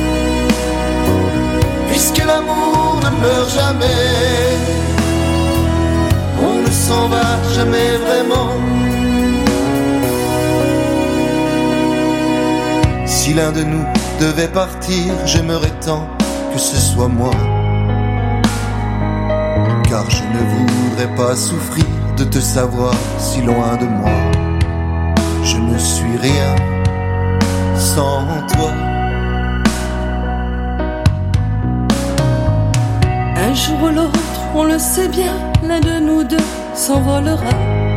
Puisque l'amour ne meurt jamais, on ne s'en va jamais vraiment. Si l'un de nous devait partir, j'aimerais tant que ce soit moi, car je ne voudrais pas souffrir de te savoir si loin de moi. Je ne suis rien sans toi. Un jour ou l'autre, on le sait bien, l'un de nous deux s'envolera.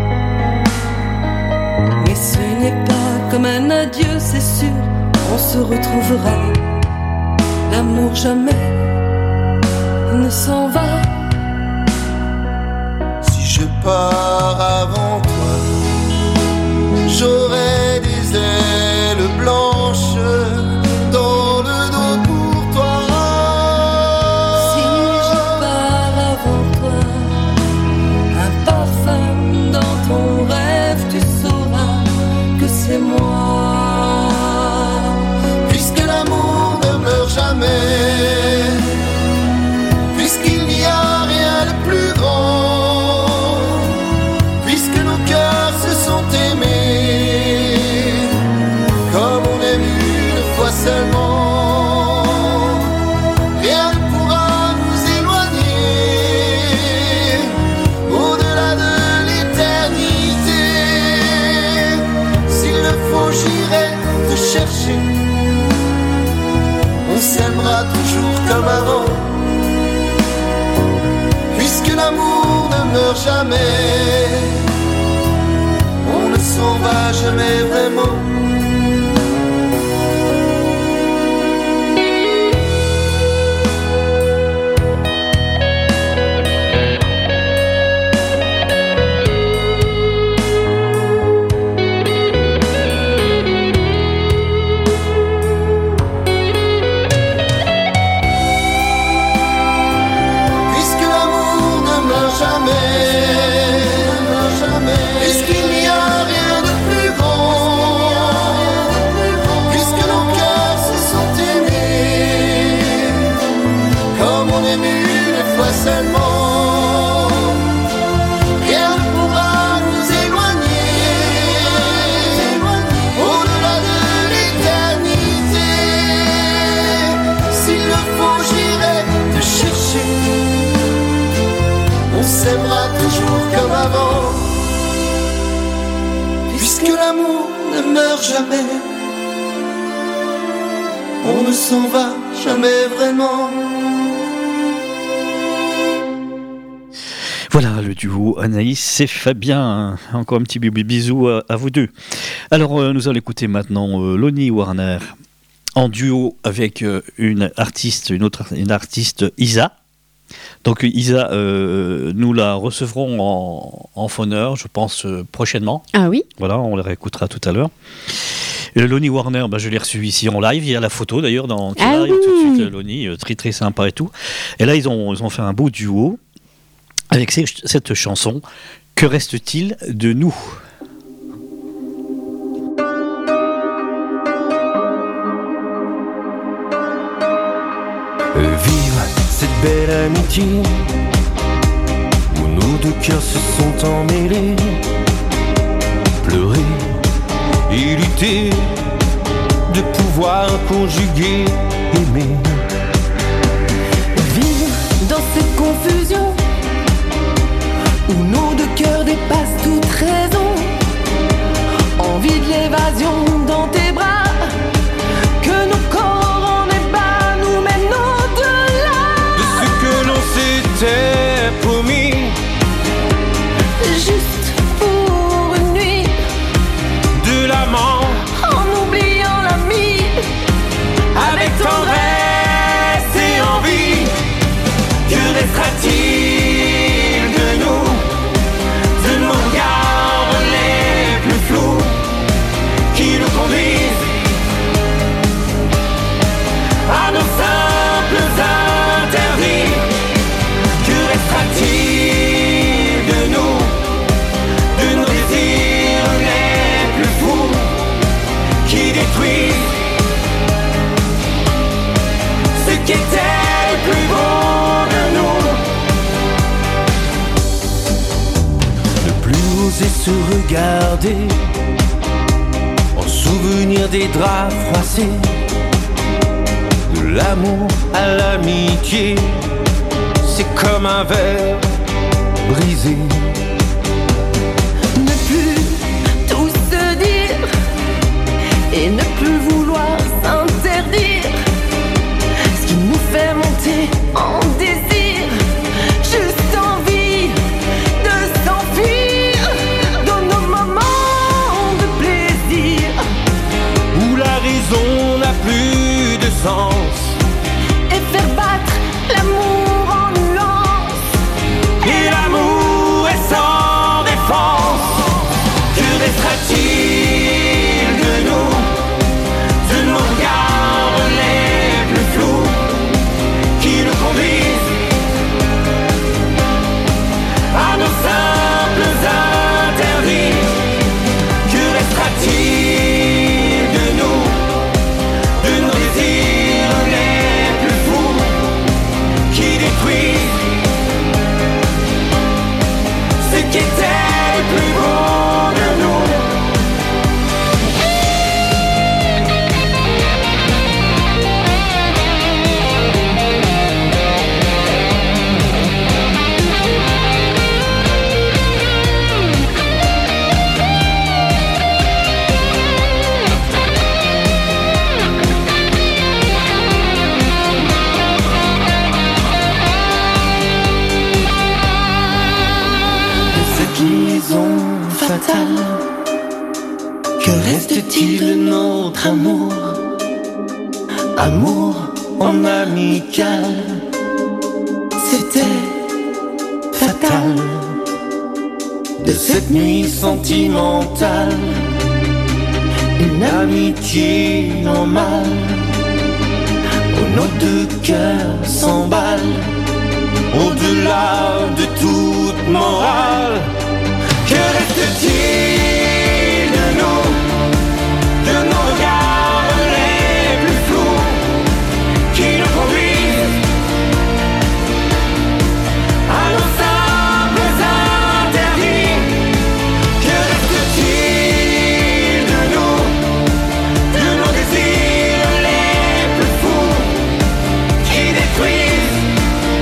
Mais ce n'est pas comme un adieu, c'est sûr, on se retrouvera. L'amour jamais ne s'en va. Si je pars avant toi, j'aurai des ailes blanches dans le dos pour toi. Si je pars avant toi, un parfum dans ton rêve, tu sauras que c'est moi. Puisque l'amour ne meurt jamais, puisqu'il n'y a rien de plus grand, puisque nos cœurs se sont aimés comme on aime une fois seulement, rien ne pourra nous éloigner au-delà de l'éternité. S'il le faut, j'irai te chercher, on s'aimera toujours comme avant. Puisque l'amour ne meurt jamais, on ne s'en va jamais vraiment. Puisque l'amour ne meurt jamais, puisqu'il n'y a rien de plus grand, puisque nos cœurs se sont aimés comme on aime une fois seulement, rien ne pourra nous éloigner au-delà de l'éternité. S'il le faut, j'irai te chercher, on s'aimera toujours comme avant. Puisque l'amour ne meurt jamais, on ne s'en va jamais vraiment. Voilà le duo Anaïs et Fabien. Encore un petit bisou à, à vous deux. Alors euh, nous allons écouter maintenant euh, Lonnie Warner en duo avec euh, une artiste, une autre une artiste Isa. Donc Isa, euh, nous la recevrons en, en phoneur, je pense, euh, prochainement. Ah oui. Voilà, on la réécoutera tout à l'heure. Et Lonnie Warner, bah, je l'ai reçu ici en live. Il y a la photo d'ailleurs dans qui ah arrive oui. tout de suite, Lonnie, euh, très très sympa et tout. Et là, ils ont, ils ont fait un beau duo avec ces, cette chanson. Que reste-t-il de nous ? Vive cette belle amitié où nos deux cœurs se sont emmêlés. Pleurer et lutter, de pouvoir conjuguer, aimer. Vivre dans cette confusion où nos deux cœurs dépassent toute raison. Envie de l'évasion dans tes bras, que nos corps en ébat nous mènent au-delà de ce que l'on s'était promis. Juste pour une nuit, de l'amant en oubliant l'ami, avec tendresse et envie. Que restera-t-il de nous, de nos regards les plus flous qui nous conduisent à nos simples interdits? Que restera-t-il de nous, de nos désirs les plus fous qui détruisent ce qui était le plus beau de nous? Ne plus oser se regarder, en souvenir des draps froissés, de l'amour à l'amitié, c'est comme un verre brisé. ne plus tout se dire et ne plus vouloir s'interdire ce qui nous fait monter en désir, juste envie de s'enfuir dans nos moments de plaisir. Où la raison n'a plus de sens Et faire battre l'amour en nuances. et l'amour est sans défense. Que restera-t-il de nous, de nos regards les plus flous qui nous conduisent à nos simples interdits? Que restera-t-il de nous, de nos désirs les plus fous qui détruisent ce qui était le plus beau de nous? Cette liaison fatale, que reste-t-il de notre amour? Amour en amical, C'était fatal, de cette nuit sentimentale, une amitié normale, où nos deux cœurs s'emballent, au-delà de toute morale. Que reste-t-il de nous, de nos regards les plus flous qui nous conduisent à nos simples interdits? Que reste-t-il de nous, de nos désirs les plus fous qui détruisent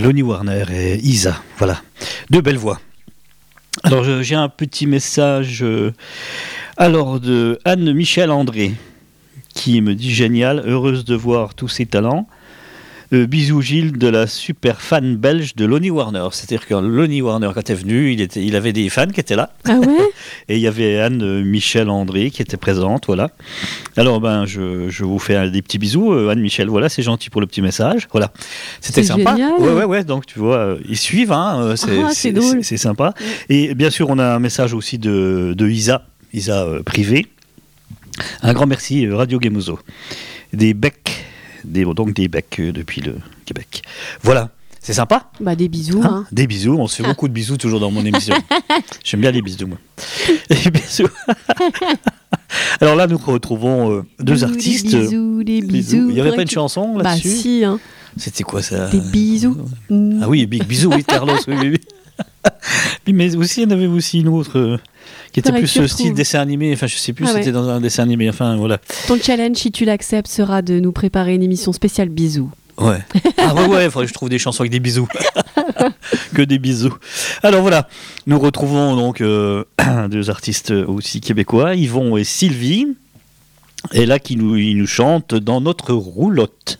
Lonnie Warner et Isa, voilà, deux belles voix. Alors je, j'ai un petit message euh, alors de Anne-Michel André qui me dit génial, heureuse de voir tous ces talents. Euh, bisous Gilles de la super fan belge de Lonnie Warner. C'est-à-dire que Lonnie Warner, quand il est venu, il, était, il avait des fans qui étaient là. Ah ouais. Et il y avait Anne-Michel André qui était présente, voilà. Alors ben, je, je vous fais un, des petits bisous, euh, Anne-Michel, voilà, c'est gentil pour le petit message, voilà. C'était C'est sympa. génial. Ouais, ouais, ouais, donc tu vois, euh, ils suivent, hein, euh, c'est, Ah, c'est c'est, drôle. c'est, c'est sympa. Et bien sûr, on a un message aussi de, de Isa, Isa euh, privé. Un grand merci, euh, Radio Gemozo. Des becs, des, donc des becs euh, depuis le Québec. Voilà, c'est sympa. Bah des bisous. Hein, Hein. des bisous, on se fait beaucoup de bisous toujours dans mon émission. J'aime bien les bisous, moi. Des bisous. Alors là, nous retrouvons euh, deux Bisous, artistes. Des bisous, des bisous. Il n'y avait pas Faudrait une que- chanson Bah là-dessus si, hein. C'était quoi ça? Des bisous. Mm. Ah oui, Big Bisous, oui, Carlos, oui, oui, oui. Oui, mais aussi, il y en avait aussi une autre euh, qui était Faudrait plus que tu ce style retrouves. dessin animé. Enfin, je sais plus, Ah c'était ouais. dans un dessin animé. Enfin, voilà. Ton challenge, si tu l'acceptes, sera de nous préparer une émission spéciale bisous. Ouais. Ah ouais, ouais, il faudrait que je trouve des chansons avec des bisous. Que des bisous. Alors voilà, nous retrouvons donc euh, deux artistes aussi québécois, Yvon et Sylvie, et là qui nous, ils nous chantent dans notre roulotte.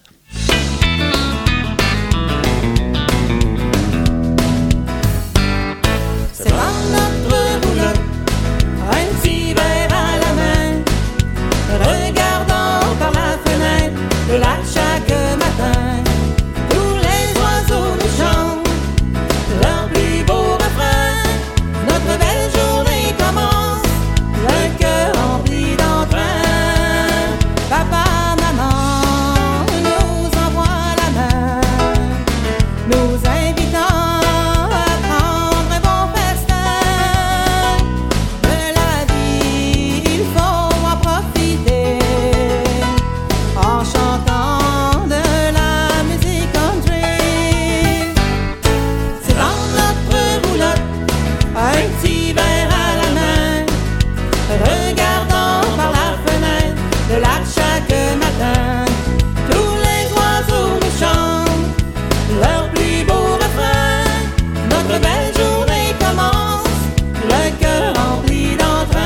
C'est dans notre roulotte, un petit verre à la main, regardant par la fenêtre de lac chaque matin. Tous les oiseaux nous chantent leur plus beau refrain. Notre belle journée commence, le cœur rempli d'entrain. Papa, maman nous envoie la main, nous invitant à prendre un bon festin. De la vie, il faut en profiter, en chantant de la musique country. C'est dans notre roulotte, un petit verre à la main, regardant par la fenêtre de lac chaque matin. Tous les oiseaux nous chantent leur plus beau refrain. Notre belle journée commence, le cœur rempli d'entrain.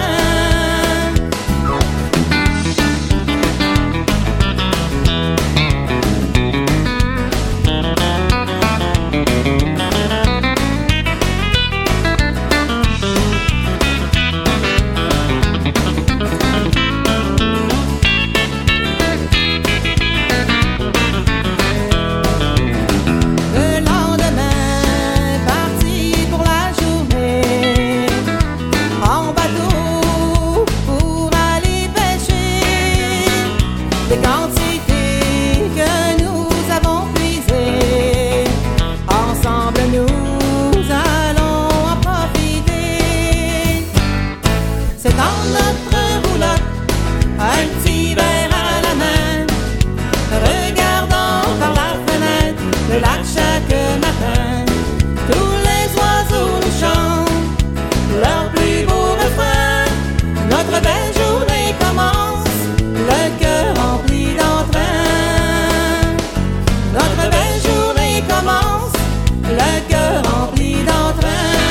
Le lendemain, parti pour la journée, en bateau pour aller pêcher. Des quantités que nous avons puisées, ensemble nous allons en profiter. C'est dans notre roulotte, un petit verre à la main, regardant par la fenêtre le lac chaque matin. Tous les oiseaux nous chantent leur plus beau refrain. Notre belle journée commence, le cœur rempli d'entrain. Notre belle journée commence, le cœur rempli d'entrain.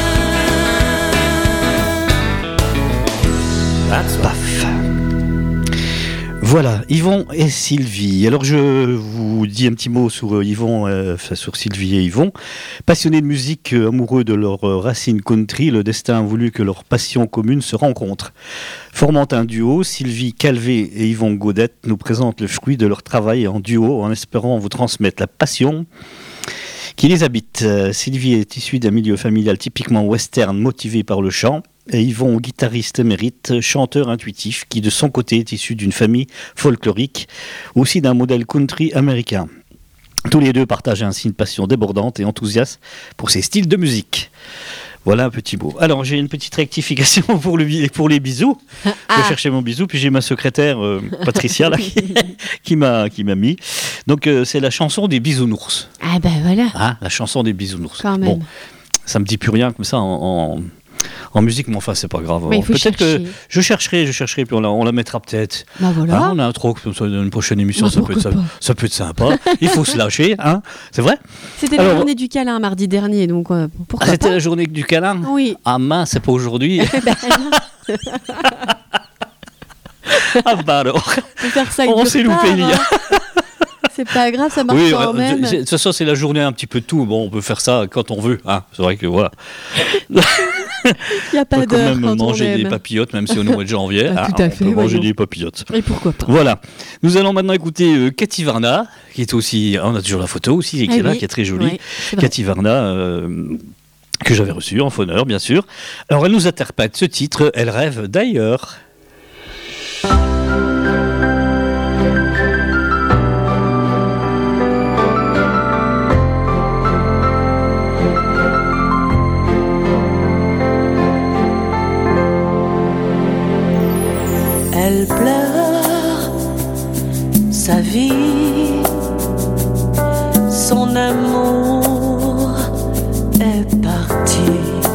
Paf. Voilà, Yvon et Sylvie. Alors je vous dis un petit mot sur euh, Yvon, euh, enfin, sur Sylvie et Yvon. Passionnés de musique, euh, amoureux de leurs euh, racines country, le destin a voulu que leurs passions communes se rencontrent. Formant un duo, Sylvie Calvé et Yvon Gaudette nous présentent le fruit de leur travail en duo en espérant vous transmettre la passion qui les habite. Euh, Sylvie est issue d'un milieu familial typiquement western motivé par le chant. Et Yvon, guitariste émérite, chanteur intuitif, qui de son côté est issu d'une famille folklorique, aussi d'un modèle country américain. Tous les deux partagent ainsi une passion débordante et enthousiaste pour ces styles de musique. Voilà un petit mot. Alors j'ai une petite rectification pour, le, pour les bisous. Ah. Je cherchais mon bisou, puis j'ai ma secrétaire euh, Patricia là, qui, qui, m'a, qui m'a mis. Donc euh, c'est la chanson des bisounours. Ah ben voilà. Hein, la chanson des bisounours. Quand même. Bon, ça me dit plus rien comme ça en... en en musique, mais enfin, c'est pas grave. Ouais, il faut peut-être que chercher. je chercherai, je chercherai, puis on la, on la mettra peut-être. Bah voilà. Hein, on a un trop comme ça dans une prochaine émission, Bah, ça, peut être, ça, pourquoi pas. ça peut être sympa. Il faut se lâcher, hein. C'est vrai. C'était Alors- la journée du câlin mardi dernier, donc euh, pourquoi Ah, c'était pas. la journée du câlin. Oui. Ah mince, c'est pas aujourd'hui. Ah bah alors. On peut faire ça avec On du s'est retard, loupé, Lia. hein. C'est pas grave, ça marche Oui, quand euh, même. c'est- de toute façon, c'est la journée un petit peu de tout. Bon, on peut faire ça quand on veut. Hein. C'est vrai que voilà. Il n'y a On pas peut quand d'heure même quand on manger des aime. papillotes, même si on est au mois de janvier. Ah, hein, tout à on fait, peut manger voyons. des papillotes. Et pourquoi pas. Voilà. Nous allons maintenant écouter euh, Cathy Varna, qui est aussi. On a toujours la photo aussi, qui Ah est là, oui. qui est très jolie. Ouais, c'est vrai. Cathy Varna, euh, que j'avais reçue en fauneur, bien sûr. Alors, elle nous interprète ce titre, Elle rêve d'ailleurs. Elle pleure sa vie, son amour est parti.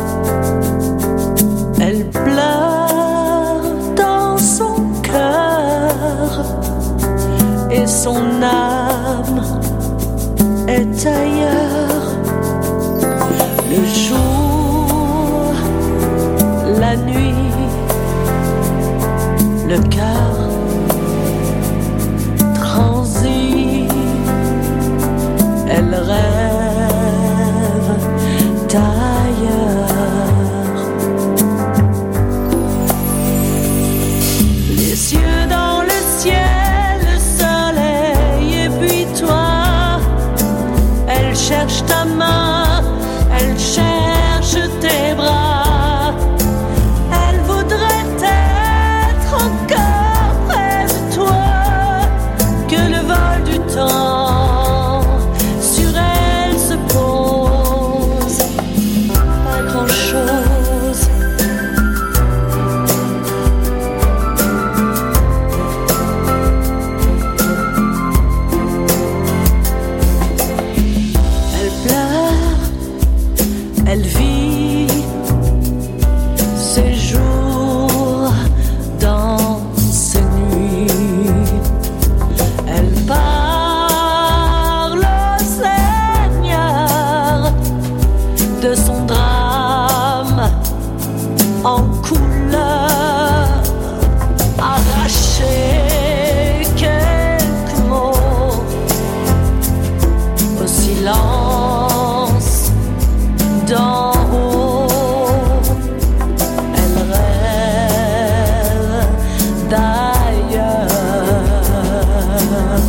Elle pleure dans son cœur et son âme est ailleurs. Le jour, la nuit, le cœur transit, elle rêve d'ailleurs. Les yeux dans le ciel, le soleil et puis toi. Elle cherche ta main, elle cherche tes bras. Elle voudrait être encore près de toi. Que le vol du temps sur elle se pose. Pas grand chose. Elle pleure, elle vit ses jours dans ses nuits. Elle parle au Seigneur de son drame en couleur, arracher quelques mots au silence d'en haut. Elle rêve d'ailleurs.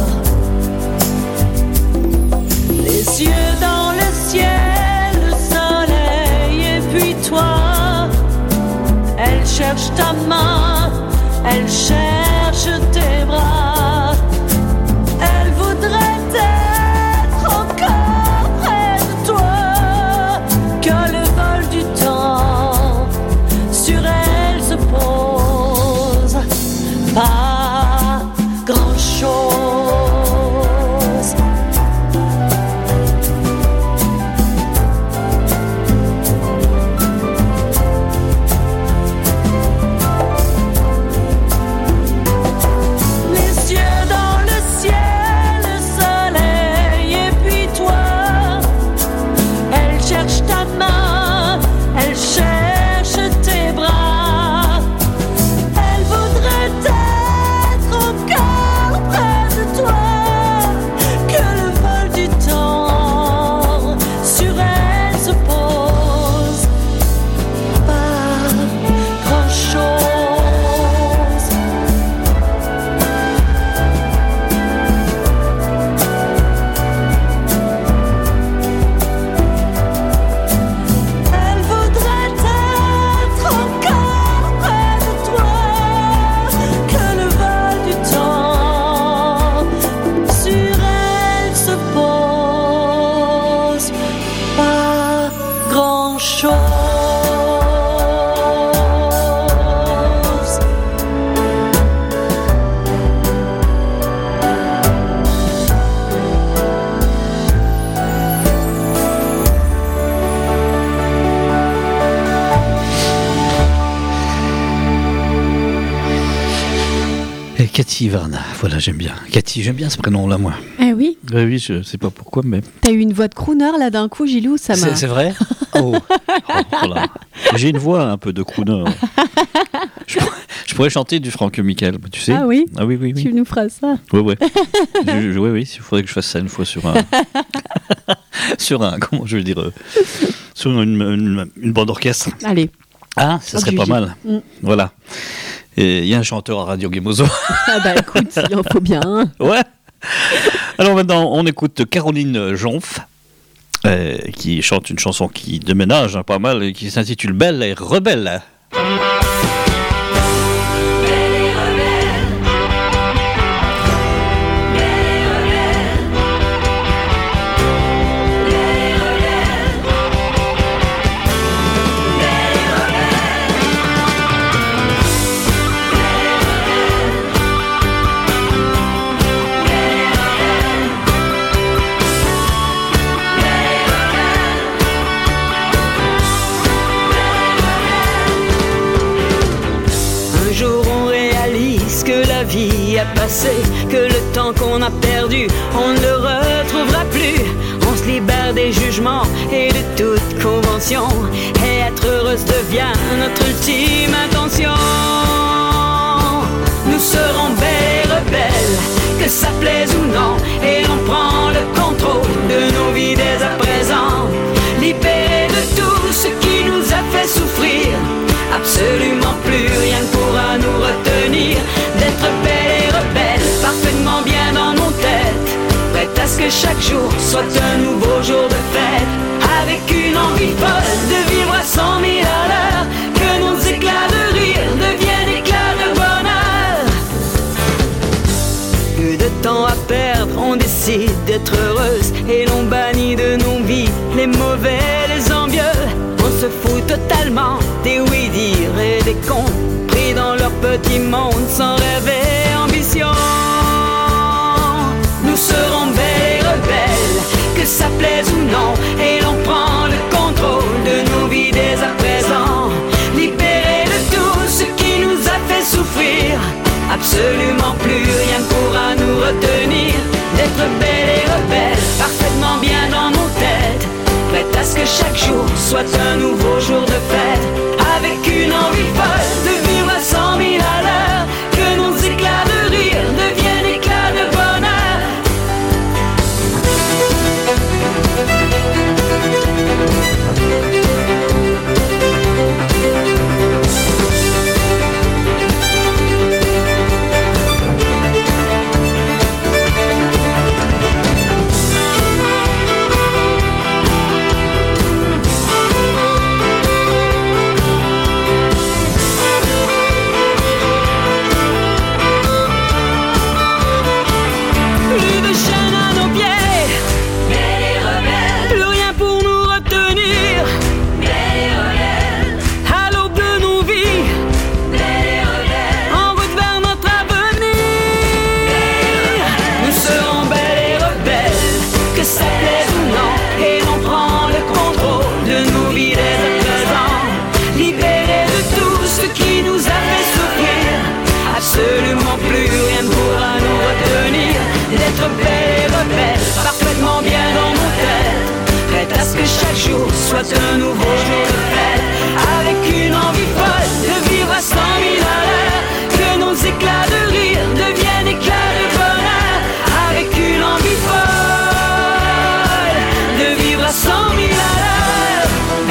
Les yeux dans le ciel, le soleil et puis toi. Elle cherche ta main, elle cherche tes bras. Elle voudrait être encore près de toi. Que le vol du temps sur elle se pose. Pas grand chose. Les Cathy Varna, voilà, j'aime bien. Cathy, j'aime bien ce prénom-là, moi. Eh oui. Euh, oui, je sais pas pourquoi, mais... T'as eu une voix de crooner, là, d'un coup, Gilou, ça m'a... C'est, c'est vrai oh. Oh, voilà. J'ai une voix un peu de crooner. Je pourrais, je pourrais chanter du Franck Michael, tu sais. Ah oui Ah oui, oui, oui. Tu nous feras ça. Oui, oui. Oui, oui, il faudrait que je fasse ça une fois sur un... sur un... Comment je veux dire euh, sur une, une, une bande orchestre. Allez. Ah, ça serait pas mal. Mm. Voilà. Il y a un chanteur à Radio Gemozo. Ah bah écoute, il en faut bien. Hein. Ouais. Alors maintenant, on écoute Caroline Jonf, euh, qui chante une chanson qui déménage hein, pas mal et qui s'intitule Belle et rebelle. Passé, que le temps qu'on a perdu, on ne le retrouvera plus. On se libère des jugements et de toute convention, et être heureuse devient notre ultime intention. Nous serons belles et rebelles, que ça plaise ou non, et on prend le contrôle de nos vies dès à présent. Libérés de tout ce qui nous a fait souffrir, absolument plus rien ne pourra nous retenir. D'être belle et rebelle, parfaitement bien dans nos têtes, prête à ce que chaque jour soit un nouveau jour de fête. Avec une envie folle de vivre à cent mille à l'heure, que nos éclats de rire deviennent éclats de bonheur. Plus de temps à perdre, on décide d'être heureuse, et l'on bannit de nos vies les mauvais, les envieux. On se fout totalement des oui-dire et des cons, pris dans leur petit monde sans rêve et ambition. Nous serons belles et rebelles, que ça plaise ou non, et l'on prend le contrôle de nos vies dès à présent. Libérés de tout ce qui nous a fait souffrir, absolument plus rien ne pourra nous retenir. D'être belles et rebelles, parfaitement bien dans nos têtes, prête à ce que chaque jour soit un nouveau jour de fête. Avec une envie folle de vivre à cent mille à l'heure, que nos éclats de rire deviennent éclats de bonheur. Absolument plus rien ne pourra nous retenir. D'être belle et rebelle, parfaitement bien dans nos têtes, prête à ce que chaque jour soit un nouveau jour de fête. Avec une envie folle de vivre à cent mille à l'heure, que nos éclats de rire deviennent éclats de bonheur. Avec une envie folle de vivre à cent mille à l'heure,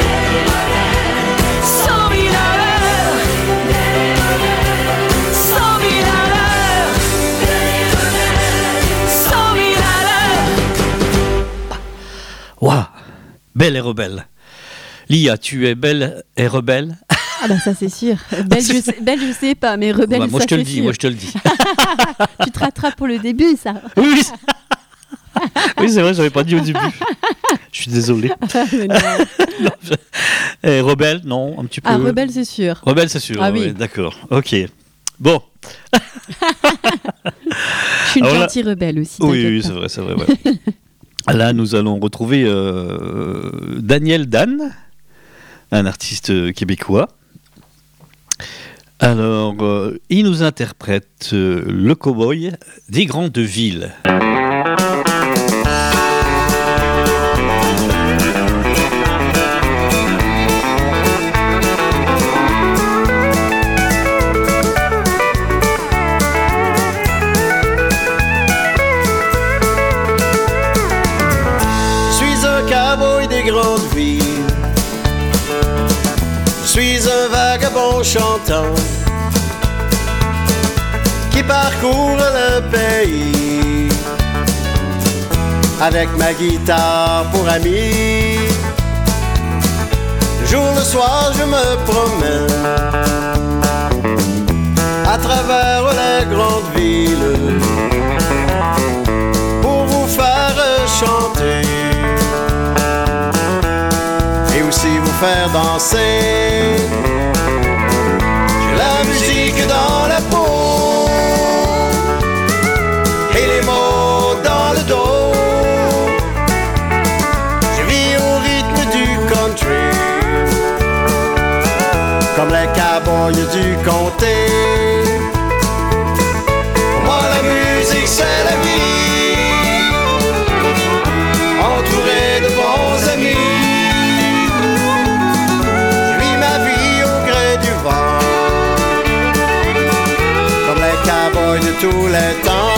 cent mille à l'heure, cent mille à l'heure, cent mille à l'heure. Waouh, belle et rebelle. Lia, tu es belle et rebelle. Ah bah ça c'est sûr. Belle je sais, belle, je sais pas, mais rebelle bah, moi, ça je te c'est le dis, sûr. moi je te le dis. Tu te rattrapes pour le début, ça. Oui, oui c'est vrai, j'avais pas dit au début. Je suis désolé. Non, je... eh, rebelle, non, un petit peu. Ah, rebelle c'est sûr. Rebelle c'est sûr, ah, oui. ouais, d'accord. Ok. Bon. Je suis une Alors, gentille là... rebelle aussi. Oui, oui, c'est vrai, c'est vrai. Ouais. Là, nous allons retrouver euh, Daniel Dan, un artiste québécois, Alors, euh, il nous interprète euh, le cow-boy des grandes villes. Grande ville. Je suis un vagabond chantant qui parcourt le pays avec ma guitare pour ami. Le jour, le soir, je me promène à travers les grandes villes pour vous faire chanter. Si vous faire danser, j'ai la musique dans la peau et les mots dans le dos. Je vis au rythme du country, comme les cowboys du comté. Pour moi la musique c'est la vie, entouré de bons amis. De tous les temps.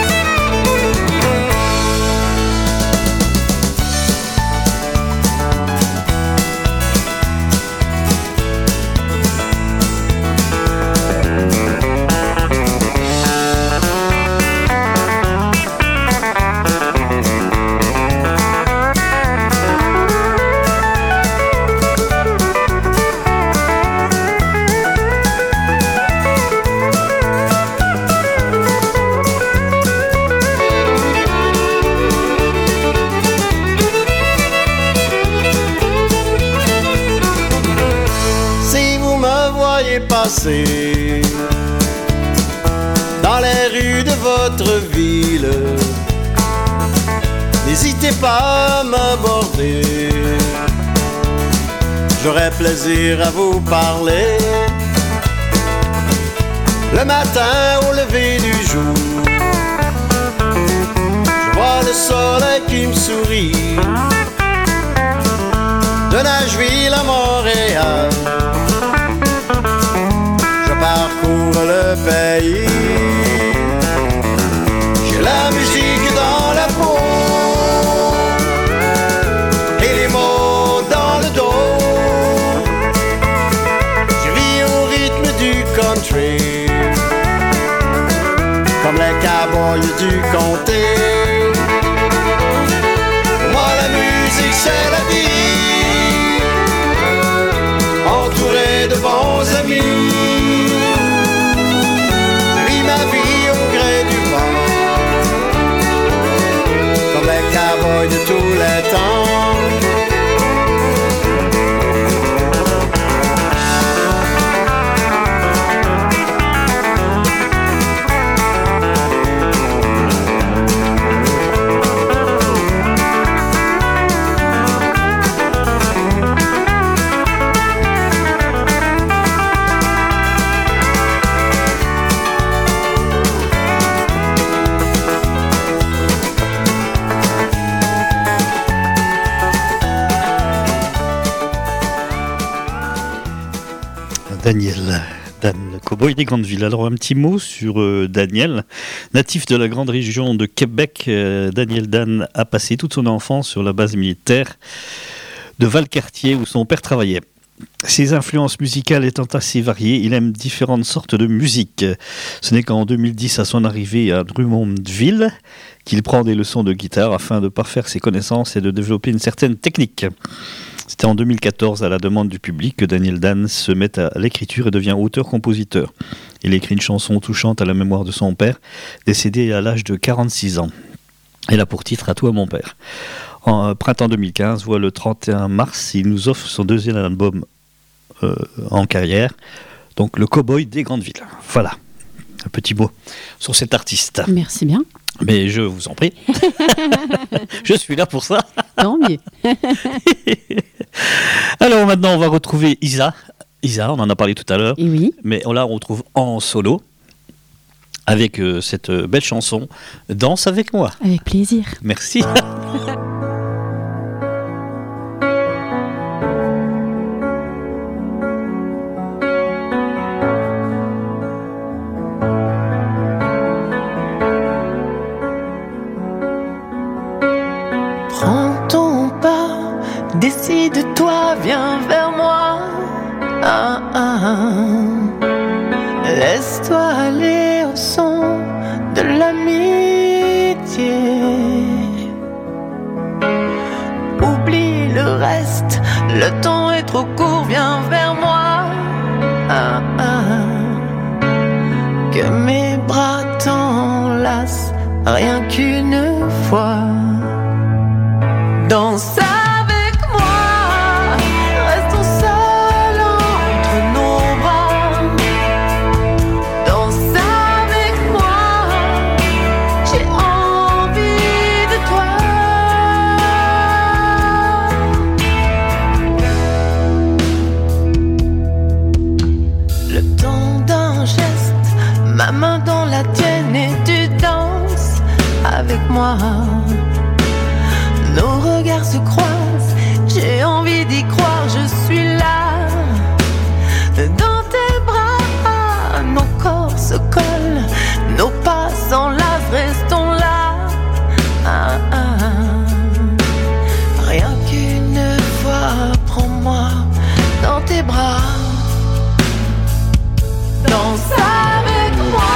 Passer dans les rues de votre ville, n'hésitez pas à m'aborder. J'aurai plaisir à vous parler le matin au lever du jour. Je vois le soleil qui me sourit de Nashville à Montréal. Parcours le pays, j'ai la musique dans la peau et les mots dans le dos. Je vis au rythme du country, comme les cowboys du comté. Pour moi la musique c'est la vie, entouré de bons amis. Ma vie au gré du vent, comme les cowboys de tous les temps. Daniel, Dan, le cow-boy des grandes villes. Alors un petit mot sur euh, Daniel. Natif de la grande région de Québec, euh, Daniel Dan a passé toute son enfance sur la base militaire de Valcartier où son père travaillait. Ses influences musicales étant assez variées, il aime différentes sortes de musique. Ce n'est qu'en deux mille dix, à son arrivée à Drummondville, qu'il prend des leçons de guitare afin de parfaire ses connaissances et de développer une certaine technique. C'était en deux mille quatorze, à la demande du public, que Daniel Dan se met à l'écriture et devient auteur-compositeur. Il écrit une chanson touchante à la mémoire de son père, décédé à l'âge de quarante-six ans. Elle a pour titre « À toi mon père ». En printemps deux mille quinze, voit le trente et un mars, il nous offre son deuxième album euh, en carrière, donc le cow-boy des grandes villes. Voilà, un petit mot sur cet artiste. Merci bien. Mais je vous en prie, je suis là pour ça. Tant mieux. Alors maintenant, on va retrouver Isa Isa, on en a parlé tout à l'heure. Et oui. Mais là, on retrouve en solo avec euh, cette euh, belle chanson Danse avec moi. Avec plaisir. Merci. Prends ton pas, décide-toi, viens vers moi. Ah, ah, ah. Laisse-toi aller au son de l'amitié. Oublie le reste, le temps est trop court, viens vers moi. Ah, ah. Que mes bras t'enlacent rien qu'une fois. Danse avec moi, restons seuls entre nos bras. Danse avec moi, j'ai envie de toi. Le temps d'un geste, ma main dans la tienne et tu danses avec moi. Nos regards se croisent, j'ai envie d'y croire, je suis là. Dans tes bras, nos corps se collent, nos pas s'enlacent, restons là. Ah, ah, ah. Rien qu'une fois, prends-moi dans tes bras. Danse avec moi.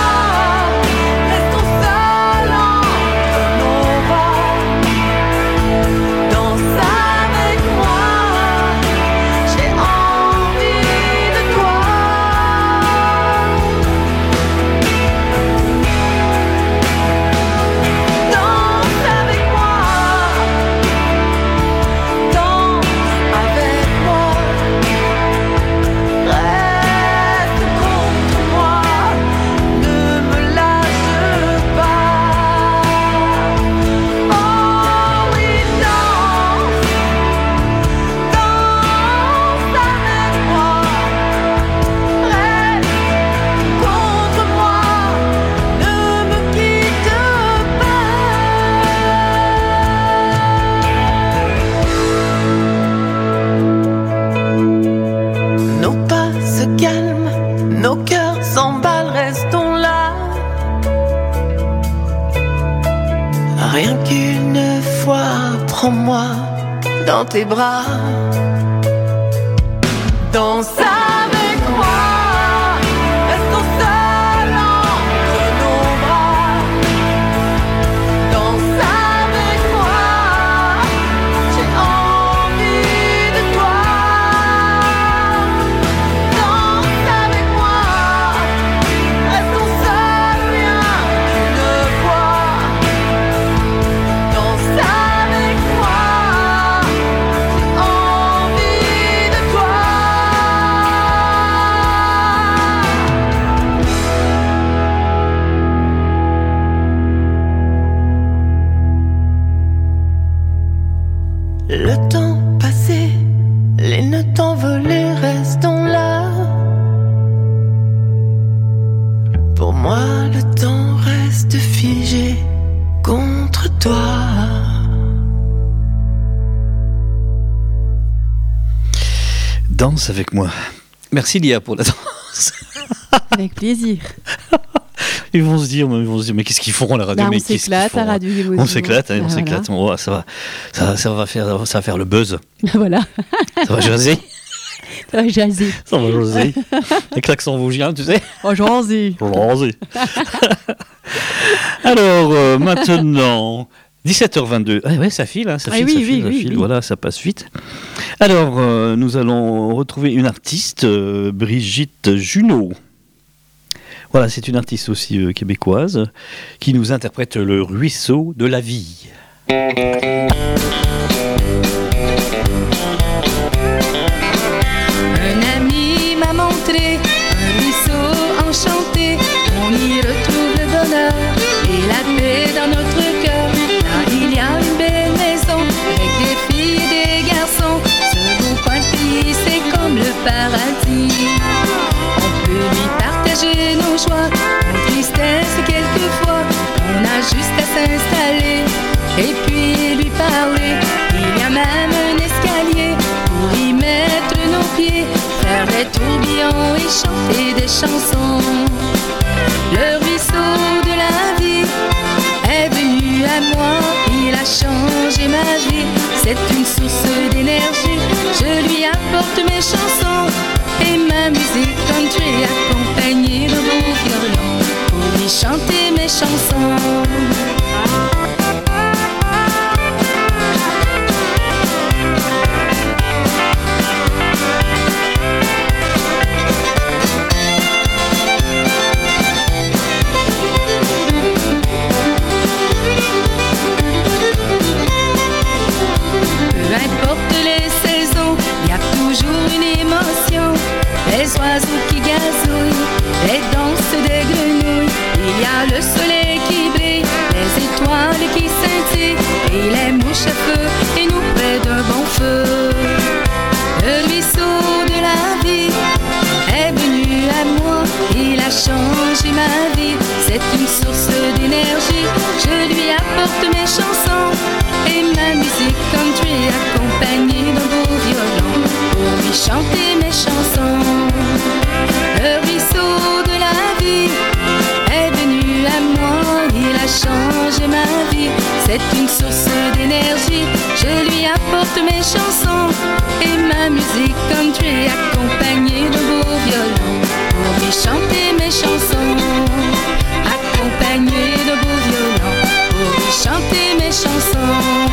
Prends-moi dans tes bras. Danse avec moi. Restons seuls entre nos bras. Danse avec moi. J'ai envie de toi. Danse avec moi. Restons seuls rien qu'une fois. Danse avec moi. Le temps passé, les notes envolées, restons là. Pour moi, le temps reste figé contre toi. Danse avec moi. Merci Lia pour la danse. Avec plaisir. Ils vont se dire, ils vont se dire, mais qu'est-ce qu'ils font à la radio? Bah, mais on s'éclate à Radio Gémozo. On s'éclate, hein, on Ah, s'éclate. voilà. Oh, ça va, ça, ça va faire, ça va faire le buzz. Voilà. Ça va jaser. Ça va jaser. Ça va jaser. Avec l'accent vosgien, tu sais. Oh, jaser. Jaser. Alors, euh, maintenant, dix-sept heures vingt-deux. Ah ouais, ça file, hein, ça Ah file, oui, ça oui, file, ça oui, file. oui. Voilà, ça passe vite. Alors, euh, nous allons retrouver une artiste, euh, Brigitte Junot. Voilà, c'est une artiste aussi euh, québécoise qui nous interprète le ruisseau de la vie. Un ami m'a montré un ruisseau enchanté. On y retrouve le bonheur et la paix dans notre cœur. Là, il y a une belle maison avec des filles et des garçons. Ce beau coin de pays, c'est comme le paradis. violon et chanter des chansons. Le ruisseau de la vie est venu à moi, il a changé ma vie. C'est une source d'énergie, je lui apporte mes chansons et ma musique country accompagnée de beaux violons pour lui chanter mes chansons. Les oiseaux qui gazouillent, les danses des grenouilles, il y a le soleil qui brille, les étoiles qui scintillent, et les mouches à feu, et nous près d'un bon feu. Le ruisseau de la vie est venu à moi, il a changé ma vie, c'est une source d'énergie, je lui apporte mes chansons, et ma musique country accompagnée d'un beau violon, pour lui chanter mes chansons. Le ruisseau de la vie est venu à moi, il a changé ma vie, c'est une source d'énergie, je lui apporte mes chansons, et ma musique country accompagnée de beaux violons, pour lui chanter mes chansons, accompagnée de beaux violons, pour lui chanter mes chansons.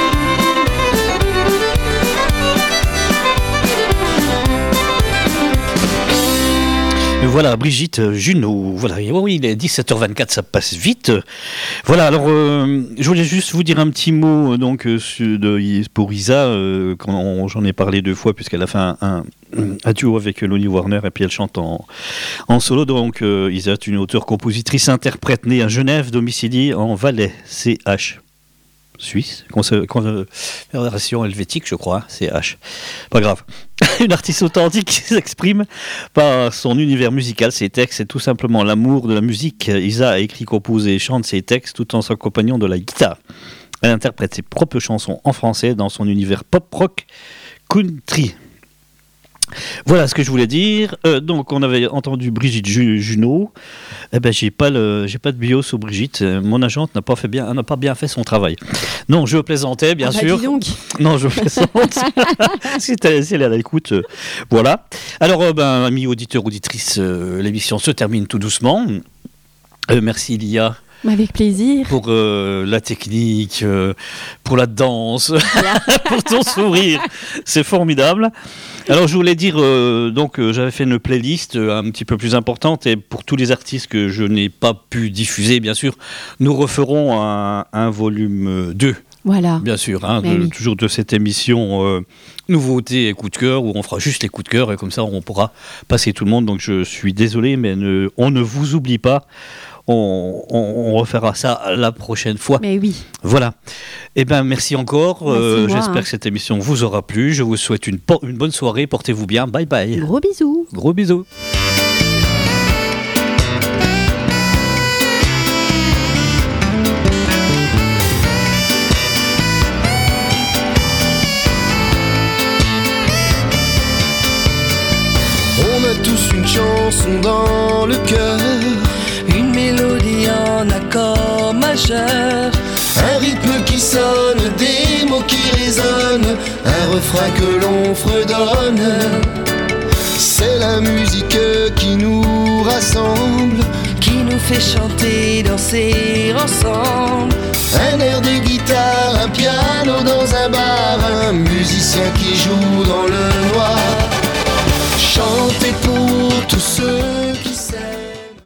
Voilà, Brigitte Junot. Voilà, oui, il est dix-sept heures vingt-quatre, ça passe vite. Voilà, alors euh, je voulais juste vous dire un petit mot donc de, pour Isa, euh, quand on, j'en ai parlé deux fois puisqu'elle a fait un, un, un duo avec Lonnie Warner et puis elle chante en, en solo. Donc euh, Isa est une auteure, compositrice, interprète née à Genève, domiciliée en Valais, C H. Suisse, Confédération helvétique, je crois, C H. Pas grave. Une artiste authentique qui s'exprime par son univers musical, ses textes, c'est tout simplement l'amour de la musique. Isa a écrit, composé et chante ses textes tout en s'accompagnant de la guitare. Elle interprète ses propres chansons en français dans son univers pop-rock country. Voilà ce que je voulais dire. Euh, donc, on avait entendu Brigitte Junot. Eh ben, j'ai pas le, j'ai pas de bio sur Brigitte. Mon agente n'a pas fait bien, n'a pas bien fait son travail. Non, je plaisantais, bien ah bah, sûr. Dis donc. Non, je plaisante. si, si elle est à l'écoute, euh, voilà. Alors, euh, ben, amis auditeurs, auditrices, euh, l'émission se termine tout doucement. Euh, merci, Lia. Avec plaisir. Pour euh, la technique, euh, pour la danse, pour ton sourire. C'est formidable. Alors, je voulais dire, euh, donc, euh, j'avais fait une playlist euh, un petit peu plus importante et pour tous les artistes que je n'ai pas pu diffuser, bien sûr, nous referons un, un volume deux. Voilà. Bien sûr, hein, de, oui. toujours de cette émission euh, nouveauté et coup de cœur, où on fera juste les coups de cœur et comme ça, on pourra passer tout le monde. Donc, je suis désolé, mais ne, on ne vous oublie pas. On, on, on refera ça la prochaine fois. Mais oui. Voilà. Eh bien, merci encore. Merci euh, moi, j'espère hein. que cette émission vous aura plu. Je vous souhaite une, une bonne soirée. Portez-vous bien. Bye bye. Gros bisous. Gros bisous. On a tous une chanson dans le cœur, une mélodie en accord majeur, un rythme qui sonne, des mots qui résonnent, un refrain que l'on fredonne. C'est la musique qui nous rassemble, qui nous fait chanter, danser ensemble. Un air de guitare, un piano dans un bar, un musicien qui joue dans le noir. Chantez pour tous ceux qui